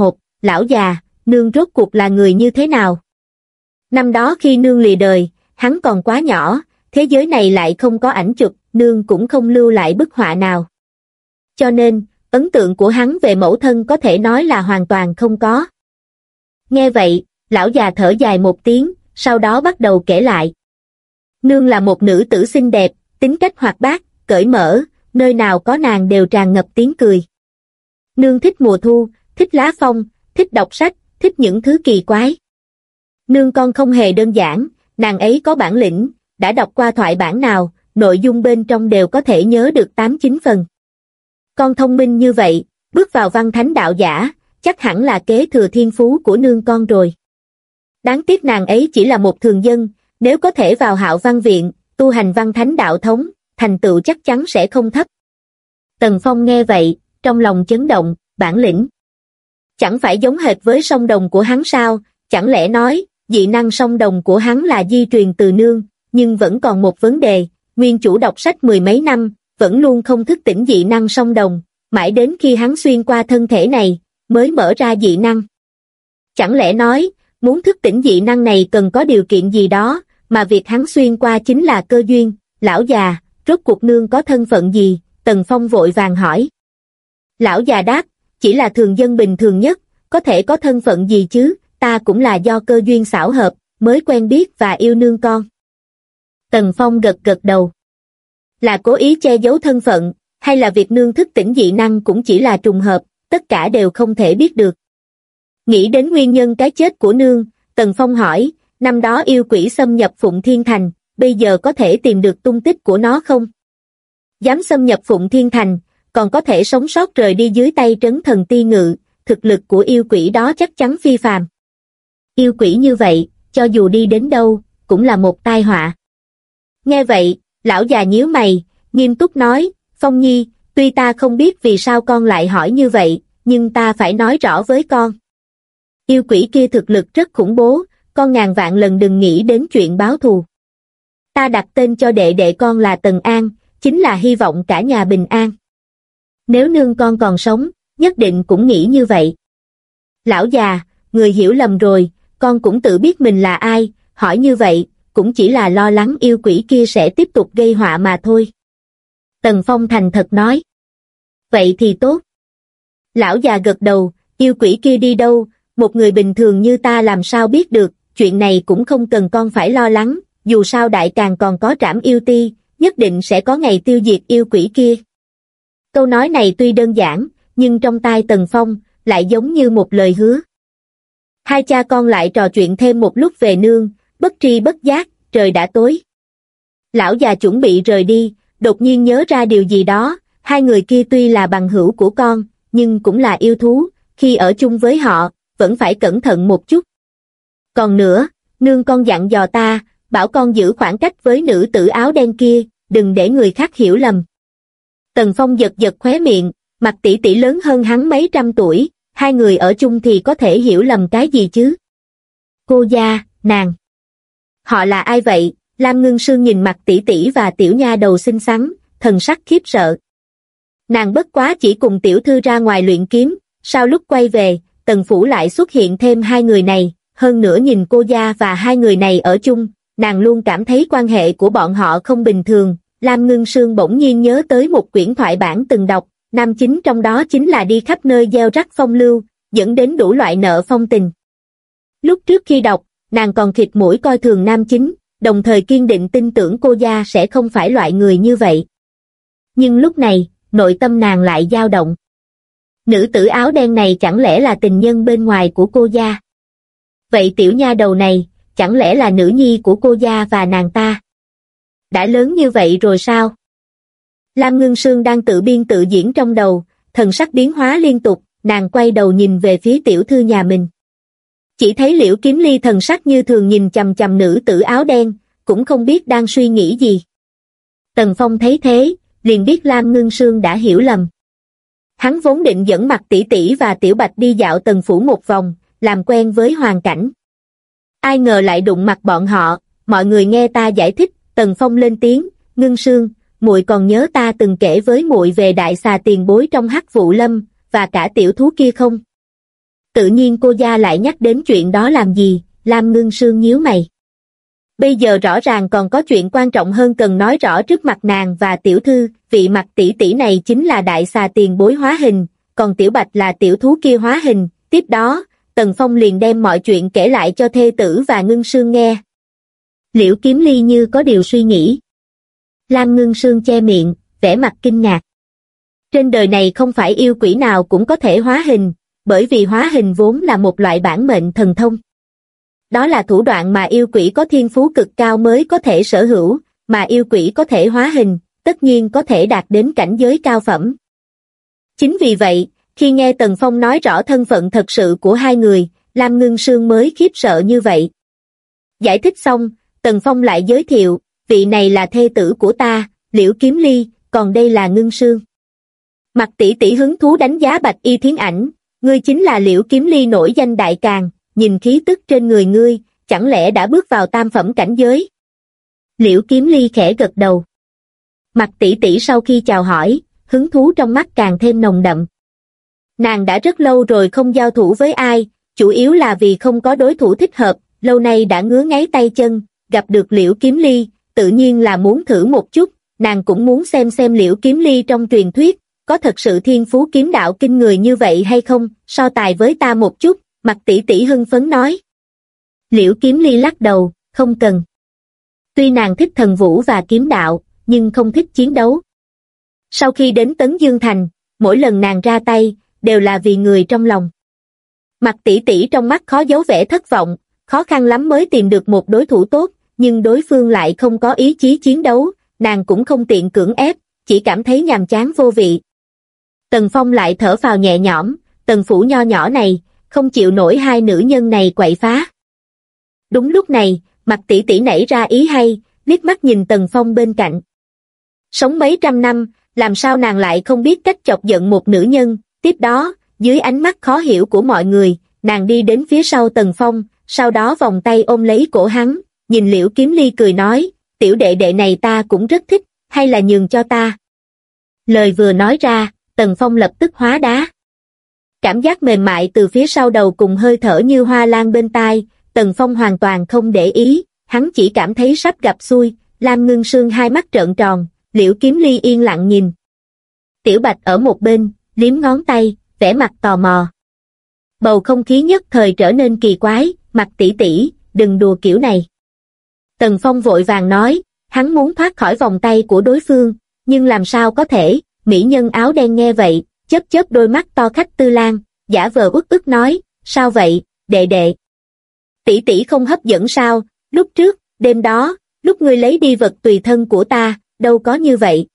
[SPEAKER 2] lão già, nương rốt cuộc là người như thế nào? Năm đó khi nương lìa đời, hắn còn quá nhỏ, thế giới này lại không có ảnh chụp, nương cũng không lưu lại bức họa nào. Cho nên, ấn tượng của hắn về mẫu thân có thể nói là hoàn toàn không có. Nghe vậy, lão già thở dài một tiếng, sau đó bắt đầu kể lại. Nương là một nữ tử xinh đẹp, tính cách hoạt bát, cởi mở, nơi nào có nàng đều tràn ngập tiếng cười. Nương thích mùa thu, thích lá phong, thích đọc sách, thích những thứ kỳ quái. Nương con không hề đơn giản, nàng ấy có bản lĩnh, đã đọc qua thoại bản nào, nội dung bên trong đều có thể nhớ được 8-9 phần. Con thông minh như vậy, bước vào văn thánh đạo giả, chắc hẳn là kế thừa thiên phú của nương con rồi. Đáng tiếc nàng ấy chỉ là một thường dân, nếu có thể vào Hạo Văn Viện, tu hành văn thánh đạo thống, thành tựu chắc chắn sẽ không thấp. Tần Phong nghe vậy, trong lòng chấn động, bản lĩnh. Chẳng phải giống hệt với song đồng của hắn sao, chẳng lẽ nói, dị năng song đồng của hắn là di truyền từ nương, nhưng vẫn còn một vấn đề, nguyên chủ đọc sách mười mấy năm, vẫn luôn không thức tỉnh dị năng song đồng, mãi đến khi hắn xuyên qua thân thể này, mới mở ra dị năng. Chẳng lẽ nói, muốn thức tỉnh dị năng này cần có điều kiện gì đó, mà việc hắn xuyên qua chính là cơ duyên, lão già, rốt cuộc nương có thân phận gì, Tần Phong vội vàng hỏi. Lão già đáp, chỉ là thường dân bình thường nhất, có thể có thân phận gì chứ, ta cũng là do cơ duyên xảo hợp, mới quen biết và yêu nương con. Tần Phong gật gật đầu. Là cố ý che giấu thân phận, hay là việc nương thức tỉnh dị năng cũng chỉ là trùng hợp, tất cả đều không thể biết được. Nghĩ đến nguyên nhân cái chết của nương, Tần Phong hỏi, năm đó yêu quỷ xâm nhập Phụng Thiên Thành, bây giờ có thể tìm được tung tích của nó không? Dám xâm nhập Phụng Thiên Thành, còn có thể sống sót rời đi dưới tay Trấn Thần Ti Ngự, thực lực của yêu quỷ đó chắc chắn phi phàm. Yêu quỷ như vậy, cho dù đi đến đâu, cũng là một tai họa. Nghe vậy, lão già nhíu mày, nghiêm túc nói, Phong Nhi, tuy ta không biết vì sao con lại hỏi như vậy, nhưng ta phải nói rõ với con. Yêu quỷ kia thực lực rất khủng bố, con ngàn vạn lần đừng nghĩ đến chuyện báo thù. Ta đặt tên cho đệ đệ con là Tần An, chính là hy vọng cả nhà bình an. Nếu nương con còn sống, nhất định cũng nghĩ như vậy. Lão già, người hiểu lầm rồi, con cũng tự biết mình là ai, hỏi như vậy, cũng chỉ là lo lắng yêu quỷ kia sẽ tiếp tục gây họa mà thôi. Tần Phong thành thật nói. Vậy thì tốt. Lão già gật đầu, yêu quỷ kia đi đâu, một người bình thường như ta làm sao biết được, chuyện này cũng không cần con phải lo lắng, dù sao đại càng còn có Trảm Yêu Ti, nhất định sẽ có ngày tiêu diệt yêu quỷ kia. Câu nói này tuy đơn giản, nhưng trong tai Tần Phong, lại giống như một lời hứa. Hai cha con lại trò chuyện thêm một lúc về nương, bất tri bất giác, trời đã tối. Lão già chuẩn bị rời đi, đột nhiên nhớ ra điều gì đó, hai người kia tuy là bằng hữu của con, nhưng cũng là yêu thú, khi ở chung với họ, vẫn phải cẩn thận một chút. Còn nữa, nương con dặn dò ta, bảo con giữ khoảng cách với nữ tử áo đen kia, đừng để người khác hiểu lầm. Tần Phong giật giật khóe miệng, mặt tỷ tỷ lớn hơn hắn mấy trăm tuổi, hai người ở chung thì có thể hiểu lầm cái gì chứ? Cô gia, nàng. Họ là ai vậy? Lam Ngưng Sương nhìn mặt tỷ tỷ và tiểu nha đầu xinh xắn, thần sắc khiếp sợ. Nàng bất quá chỉ cùng tiểu thư ra ngoài luyện kiếm, sau lúc quay về, Tần phủ lại xuất hiện thêm hai người này, hơn nữa nhìn cô gia và hai người này ở chung, nàng luôn cảm thấy quan hệ của bọn họ không bình thường. Lam Ngưng Sương bỗng nhiên nhớ tới một quyển thoại bản từng đọc, nam chính trong đó chính là đi khắp nơi gieo rắc phong lưu, dẫn đến đủ loại nợ phong tình. Lúc trước khi đọc, nàng còn khịt mũi coi thường nam chính, đồng thời kiên định tin tưởng cô gia sẽ không phải loại người như vậy. Nhưng lúc này, nội tâm nàng lại dao động. Nữ tử áo đen này chẳng lẽ là tình nhân bên ngoài của cô gia? Vậy tiểu nha đầu này, chẳng lẽ là nữ nhi của cô gia và nàng ta? Đã lớn như vậy rồi sao? Lam Ngưng Sương đang tự biên tự diễn trong đầu, thần sắc biến hóa liên tục, nàng quay đầu nhìn về phía tiểu thư nhà mình. Chỉ thấy Liễu Kiếm Ly thần sắc như thường nhìn chằm chằm nữ tử áo đen, cũng không biết đang suy nghĩ gì. Tần Phong thấy thế, liền biết Lam Ngưng Sương đã hiểu lầm. Hắn vốn định dẫn mặt tỷ tỷ và tiểu bạch đi dạo Tần phủ một vòng, làm quen với hoàn cảnh. Ai ngờ lại đụng mặt bọn họ, mọi người nghe ta giải thích, Tần Phong lên tiếng, Ngưng Sương, muội còn nhớ ta từng kể với muội về đại xà tiền bối trong Hắc Vụ Lâm, và cả tiểu thú kia không? Tự nhiên cô gia lại nhắc đến chuyện đó làm gì? Lam Ngưng Sương nhíu mày. Bây giờ rõ ràng còn có chuyện quan trọng hơn cần nói rõ trước mặt nàng và tiểu thư, vị Mặc tỷ tỷ này chính là đại xà tiền bối hóa hình, còn tiểu bạch là tiểu thú kia hóa hình. Tiếp đó, Tần Phong liền đem mọi chuyện kể lại cho thê tử và Ngưng Sương nghe. Liễu Kiếm Ly như có điều suy nghĩ. Lam Ngưng Sương che miệng, vẻ mặt kinh ngạc. Trên đời này không phải yêu quỷ nào cũng có thể hóa hình, bởi vì hóa hình vốn là một loại bản mệnh thần thông. Đó là thủ đoạn mà yêu quỷ có thiên phú cực cao mới có thể sở hữu, mà yêu quỷ có thể hóa hình, tất nhiên có thể đạt đến cảnh giới cao phẩm. Chính vì vậy, khi nghe Tần Phong nói rõ thân phận thật sự của hai người, Lam Ngưng Sương mới khiếp sợ như vậy. Giải thích xong, Tần Phong lại giới thiệu, vị này là thê tử của ta, Liễu Kiếm Ly, còn đây là Ngưng Sương. Mặc tỷ tỷ hứng thú đánh giá Bạch Y Thiến Ảnh, ngươi chính là Liễu Kiếm Ly nổi danh đại càn, nhìn khí tức trên người ngươi, chẳng lẽ đã bước vào tam phẩm cảnh giới? Liễu Kiếm Ly khẽ gật đầu. Mặc tỷ tỷ sau khi chào hỏi, hứng thú trong mắt càng thêm nồng đậm. Nàng đã rất lâu rồi không giao thủ với ai, chủ yếu là vì không có đối thủ thích hợp, lâu nay đã ngứa ngáy tay chân, gặp được Liễu Kiếm Ly, tự nhiên là muốn thử một chút, nàng cũng muốn xem Liễu Kiếm Ly trong truyền thuyết, có thật sự thiên phú kiếm đạo kinh người như vậy hay không, so tài với ta một chút, Mặc tỷ tỷ hưng phấn nói. Liễu Kiếm Ly lắc đầu, không cần. Tuy nàng thích thần vũ và kiếm đạo, nhưng không thích chiến đấu. Sau khi đến Tấn Dương Thành, mỗi lần nàng ra tay, đều là vì người trong lòng. Mặc tỷ tỷ trong mắt khó giấu vẻ thất vọng, khó khăn lắm mới tìm được một đối thủ tốt, nhưng đối phương lại không có ý chí chiến đấu, nàng cũng không tiện cưỡng ép, chỉ cảm thấy nhàm chán vô vị. Tần Phong lại thở phào nhẹ nhõm, Tần phủ nho nhỏ này, không chịu nổi hai nữ nhân này quậy phá. Đúng lúc này, Mặc tỷ tỷ nảy ra ý hay, liếc mắt nhìn Tần Phong bên cạnh. Sống mấy trăm năm, làm sao nàng lại không biết cách chọc giận một nữ nhân, tiếp đó, dưới ánh mắt khó hiểu của mọi người, nàng đi đến phía sau Tần Phong, sau đó vòng tay ôm lấy cổ hắn, nhìn Liễu Kiếm Ly cười nói, tiểu đệ đệ này ta cũng rất thích, hay là nhường cho ta. Lời vừa nói ra, Tần Phong lập tức hóa đá. Cảm giác mềm mại từ phía sau đầu cùng hơi thở như hoa lan bên tai, Tần Phong hoàn toàn không để ý, hắn chỉ cảm thấy sắp gặp xui. Lam Ngưng Sương hai mắt trợn tròn, Liễu Kiếm Ly yên lặng nhìn. Tiểu Bạch ở một bên, liếm ngón tay, vẻ mặt tò mò. Bầu không khí nhất thời trở nên kỳ quái, Mặc tỷ tỷ, đừng đùa kiểu này. Tần Phong vội vàng nói, hắn muốn thoát khỏi vòng tay của đối phương, nhưng làm sao có thể, mỹ nhân áo đen nghe vậy, chớp chớp đôi mắt to khách tư lan, giả vờ uất ức nói, sao vậy, đệ đệ? Tỷ tỷ không hấp dẫn sao, lúc trước, đêm đó, lúc ngươi lấy đi vật tùy thân của ta, đâu có như vậy.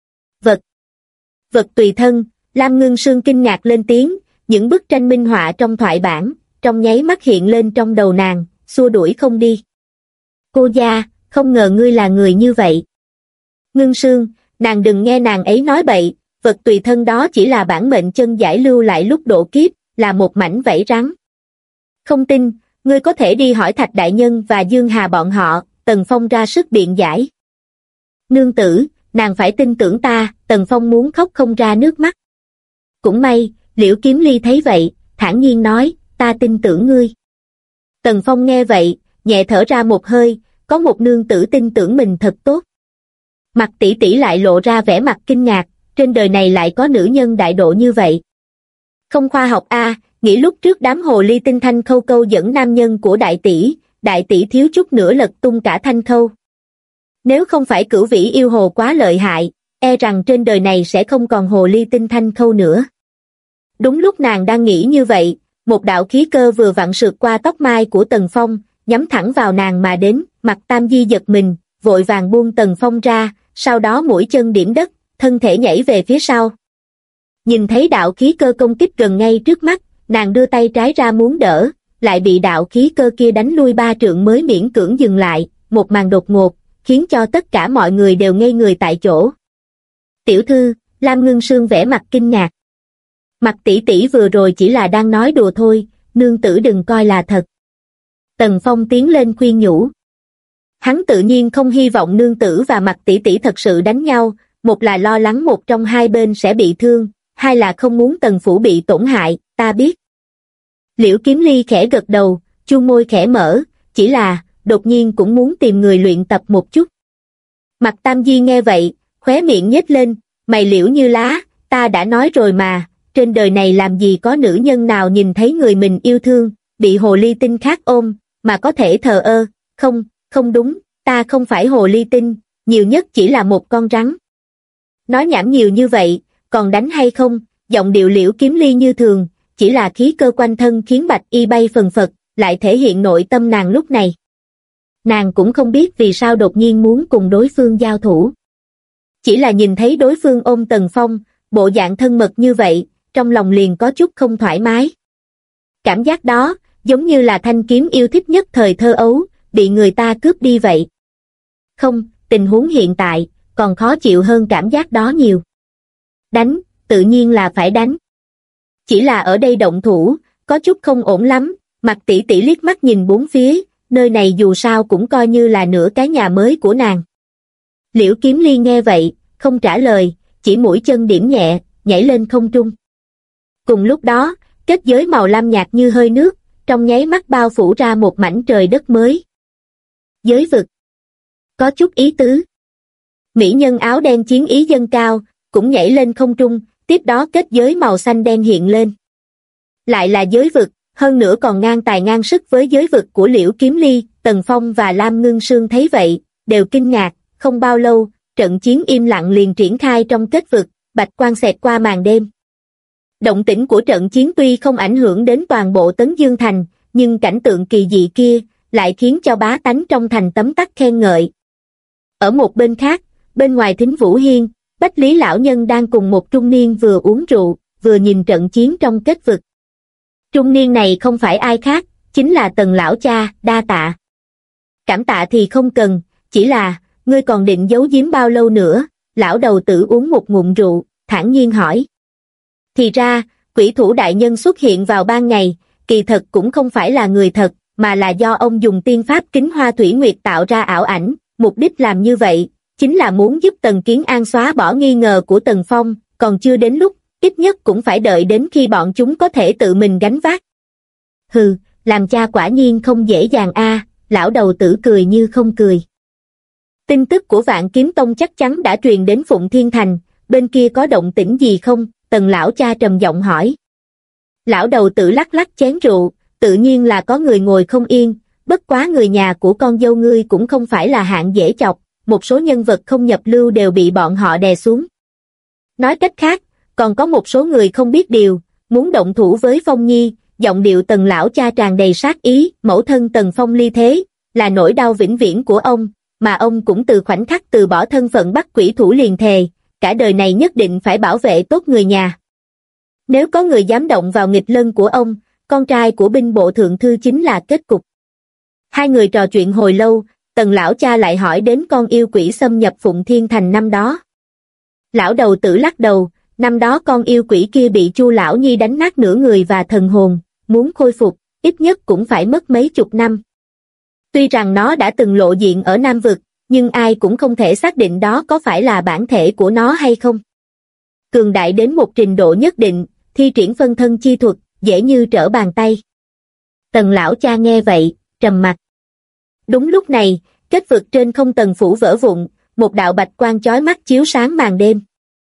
[SPEAKER 2] Vật tùy thân, Lam Ngưng Sương kinh ngạc lên tiếng, những bức tranh minh họa trong thoại bản, trong nháy mắt hiện lên trong đầu nàng, xua đuổi không đi. Cô gia, không ngờ ngươi là người như vậy. Ngưng Sương, nàng đừng nghe nàng ấy nói bậy, vật tùy thân đó chỉ là bản mệnh chân giải lưu lại lúc độ kiếp, là một mảnh vảy rắn. Không tin, ngươi có thể đi hỏi Thạch Đại Nhân và Dương Hà bọn họ, Tần Phong ra sức biện giải. Nương tử, nàng phải tin tưởng ta, Tần Phong muốn khóc không ra nước mắt. Cũng may, Liễu Kiếm Ly thấy vậy, thản nhiên nói, ta tin tưởng ngươi. Tần Phong nghe vậy, nhẹ thở ra một hơi, có một nương tử tin tưởng mình thật tốt. Mặc tỷ tỷ lại lộ ra vẻ mặt kinh ngạc, trên đời này lại có nữ nhân đại độ như vậy. Không khoa học a, nghĩ lúc trước đám hồ ly tinh Thanh Khâu câu dẫn nam nhân của đại tỷ thiếu chút nữa lật tung cả Thanh Khâu. Nếu không phải Cửu Vĩ yêu hồ quá lợi hại, e rằng trên đời này sẽ không còn hồ ly tinh Thanh Khâu nữa. Đúng lúc nàng đang nghĩ như vậy, một đạo khí cơ vừa vặn sượt qua tóc mai của Tần Phong, nhắm thẳng vào nàng mà đến, Mặt Tam Di giật mình, vội vàng buông Tần Phong ra, sau đó mũi chân điểm đất, thân thể nhảy về phía sau. Nhìn thấy đạo khí cơ công kích gần ngay trước mắt, nàng đưa tay trái ra muốn đỡ, lại bị đạo khí cơ kia đánh lui 3 trượng mới miễn cưỡng dừng lại, một màn đột ngột, khiến cho tất cả mọi người đều ngây người tại chỗ. Tiểu thư, Lam Ngưng Sương vẻ mặt kinh ngạc. Mặc tỷ tỷ vừa rồi chỉ là đang nói đùa thôi, nương tử đừng coi là thật. Tần Phong tiến lên khuyên nhủ. Hắn tự nhiên không hy vọng nương tử và Mặc tỷ tỷ thật sự đánh nhau, một là lo lắng một trong hai bên sẽ bị thương, hai là không muốn Tần phủ bị tổn hại, ta biết. Liễu Kiếm Ly khẽ gật đầu, chu môi khẽ mở, chỉ là, đột nhiên cũng muốn tìm người luyện tập một chút. Mặt Tam Di nghe vậy, khóe miệng nhếch lên, mày liễu như lá, ta đã nói rồi mà, trên đời này làm gì có nữ nhân nào nhìn thấy người mình yêu thương, bị hồ ly tinh khác ôm, mà có thể thờ ơ, không, không đúng, ta không phải hồ ly tinh, nhiều nhất chỉ là một con rắn. Nói nhảm nhiều như vậy, còn đánh hay không, giọng điệu Liễu Kiếm Ly như thường, chỉ là khí cơ quanh thân khiến Bạch Y bay phần phật, lại thể hiện nội tâm nàng lúc này. Nàng cũng không biết vì sao đột nhiên muốn cùng đối phương giao thủ. Chỉ là nhìn thấy đối phương ôm Tần Phong, bộ dạng thân mật như vậy, trong lòng liền có chút không thoải mái. Cảm giác đó, giống như là thanh kiếm yêu thích nhất thời thơ ấu, bị người ta cướp đi vậy. Không, tình huống hiện tại, còn khó chịu hơn cảm giác đó nhiều. Đánh, tự nhiên là phải đánh. Chỉ là ở đây động thủ, có chút không ổn lắm, Mặt tỷ tỷ liếc mắt nhìn bốn phía, nơi này dù sao cũng coi như là nửa cái nhà mới của nàng. Liễu Kiếm Ly nghe vậy, không trả lời, chỉ mũi chân điểm nhẹ, nhảy lên không trung. Cùng lúc đó, kết giới màu lam nhạt như hơi nước, trong nháy mắt bao phủ ra một mảnh trời đất mới. Giới vực. Có chút ý tứ. Mỹ nhân áo đen chiến ý dâng cao, cũng nhảy lên không trung, tiếp đó kết giới màu xanh đen hiện lên. Lại là giới vực, hơn nữa còn ngang tài ngang sức với giới vực của Liễu Kiếm Ly. Tần Phong và Lam Ngưng Sương thấy vậy, đều kinh ngạc, không bao lâu, trận chiến im lặng liền triển khai trong kết vực, bạch quang xẹt qua màn đêm. Động tĩnh của trận chiến tuy không ảnh hưởng đến toàn bộ Tấn Dương Thành, nhưng cảnh tượng kỳ dị kia lại khiến cho bá tánh trong thành tấm tắc khen ngợi. Ở một bên khác, bên ngoài Thính Vũ Hiên, Bách Lý lão nhân đang cùng một trung niên vừa uống rượu, vừa nhìn trận chiến trong kết vực. Trung niên này không phải ai khác, chính là Tần lão cha, đa tạ. Cảm tạ thì không cần, chỉ là, ngươi còn định giấu giếm bao lâu nữa? Lão đầu tử uống một ngụm rượu, thản nhiên hỏi. Thì ra, quỷ thủ đại nhân xuất hiện vào ban ngày, kỳ thật cũng không phải là người thật, mà là do ông dùng tiên pháp Kính Hoa Thủy Nguyệt tạo ra ảo ảnh, mục đích làm như vậy, chính là muốn giúp Tần Kiến An xóa bỏ nghi ngờ của Tần Phong, còn chưa đến lúc, ít nhất cũng phải đợi đến khi bọn chúng có thể tự mình gánh vác. Hừ, làm cha quả nhiên không dễ dàng a. Lão đầu tử cười như không cười. Tin tức của Vạn Kiếm Tông chắc chắn đã truyền đến Phụng Thiên Thành, bên kia có động tĩnh gì không? Tần lão cha trầm giọng hỏi. Lão đầu tử lắc lắc chén rượu, tự nhiên là có người ngồi không yên, bất quá người nhà của con dâu ngươi cũng không phải là hạng dễ chọc, một số nhân vật không nhập lưu đều bị bọn họ đè xuống. Nói cách khác, còn có một số người không biết điều, muốn động thủ với Phong Nhi. Giọng điệu Tần lão cha tràn đầy sát ý, mẫu thân Tần Phong ly thế, là nỗi đau vĩnh viễn của ông, mà ông cũng từ khoảnh khắc từ bỏ thân phận bắt quỷ thủ liền thề, cả đời này nhất định phải bảo vệ tốt người nhà. Nếu có người dám động vào nghịch lân của ông, con trai của binh bộ thượng thư chính là kết cục. Hai người trò chuyện hồi lâu, Tần lão cha lại hỏi đến con yêu quỷ xâm nhập Phụng Thiên Thành năm đó. Lão đầu tử lắc đầu, năm đó con yêu quỷ kia bị Chu lão nhi đánh nát nửa người và thần hồn, muốn khôi phục, ít nhất cũng phải mất mấy chục năm. Tuy rằng nó đã từng lộ diện ở Nam Vực, nhưng ai cũng không thể xác định đó có phải là bản thể của nó hay không. Cường đại đến một trình độ nhất định, thi triển phân thân chi thuật, dễ như trở bàn tay. Tần lão cha nghe vậy, trầm mặc. Đúng lúc này, kết vực trên không tầng phủ vỡ vụn, một đạo bạch quang chói mắt chiếu sáng màn đêm.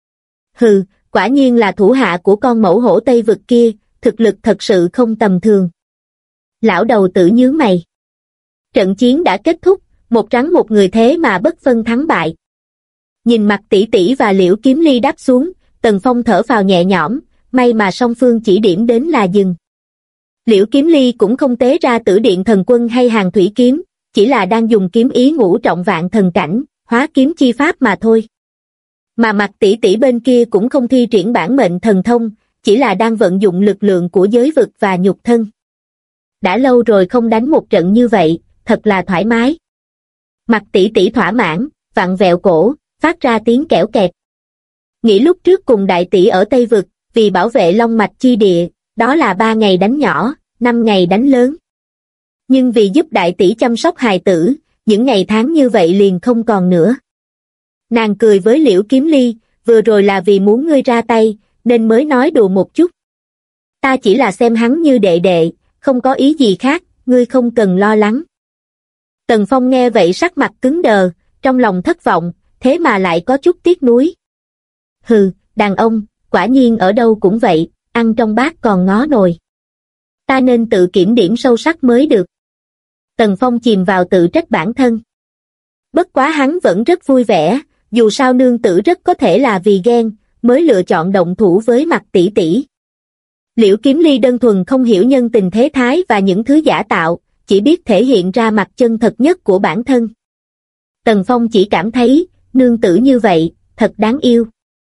[SPEAKER 2] Hừ, quả nhiên là thủ hạ của con mẫu hổ Tây Vực kia, thực lực thật sự không tầm thường. Lão đầu tử nhướng mày. Trận chiến đã kết thúc, một trắng một người thế mà bất phân thắng bại. Nhìn mặt tỷ tỷ và Liễu Kiếm Ly đáp xuống, Tần Phong thở phào nhẹ nhõm, may mà song phương chỉ điểm đến là dừng. Liễu Kiếm Ly cũng không tế ra Tử Điện Thần Quân hay Hàng Thủy Kiếm, chỉ là đang dùng kiếm ý ngũ trọng vạn thần cảnh, hóa kiếm chi pháp mà thôi. Mà mặt tỷ tỷ bên kia cũng không thi triển bản mệnh thần thông, chỉ là đang vận dụng lực lượng của giới vực và nhục thân. Đã lâu rồi không đánh một trận như vậy, thật là thoải mái. Mặt tỷ tỷ thỏa mãn, vặn vẹo cổ, phát ra tiếng kẽo kẹt. Nghĩ lúc trước cùng đại tỷ ở Tây Vực, vì bảo vệ Long Mạch chi địa, đó là 3 ngày đánh nhỏ, 5 ngày đánh lớn. Nhưng vì giúp đại tỷ chăm sóc hài tử, những ngày tháng như vậy liền không còn nữa. Nàng cười với Liễu Kiếm Ly, vừa rồi là vì muốn ngươi ra tay, nên mới nói đùa một chút. Ta chỉ là xem hắn như đệ đệ, không có ý gì khác, ngươi không cần lo lắng. Tần Phong nghe vậy sắc mặt cứng đờ, trong lòng thất vọng, thế mà lại có chút tiếc nuối. Hừ, đàn ông, quả nhiên ở đâu cũng vậy, ăn trong bát còn ngó nồi. Ta nên tự kiểm điểm sâu sắc mới được. Tần Phong chìm vào tự trách bản thân. Bất quá hắn vẫn rất vui vẻ, dù sao nương tử rất có thể là vì ghen, mới lựa chọn động thủ với Mạc tỷ tỷ. Liễu Kiếm Ly đơn thuần không hiểu nhân tình thế thái và những thứ giả tạo, chỉ biết thể hiện ra mặt chân thật nhất của bản thân. Tần Phong chỉ cảm thấy, nương tử như vậy, thật đáng yêu.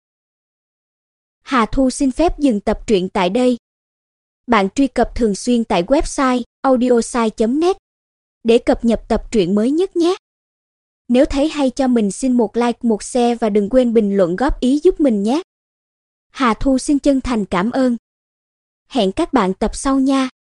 [SPEAKER 3] Hà Thu xin phép dừng tập truyện tại đây. Bạn truy cập thường xuyên tại website audiosai.net để cập nhật tập truyện mới nhất nhé. Nếu thấy hay cho mình xin một like, một share và đừng quên bình luận góp ý giúp mình nhé. Hà Thu xin chân thành cảm ơn. Hẹn các bạn tập sau nha.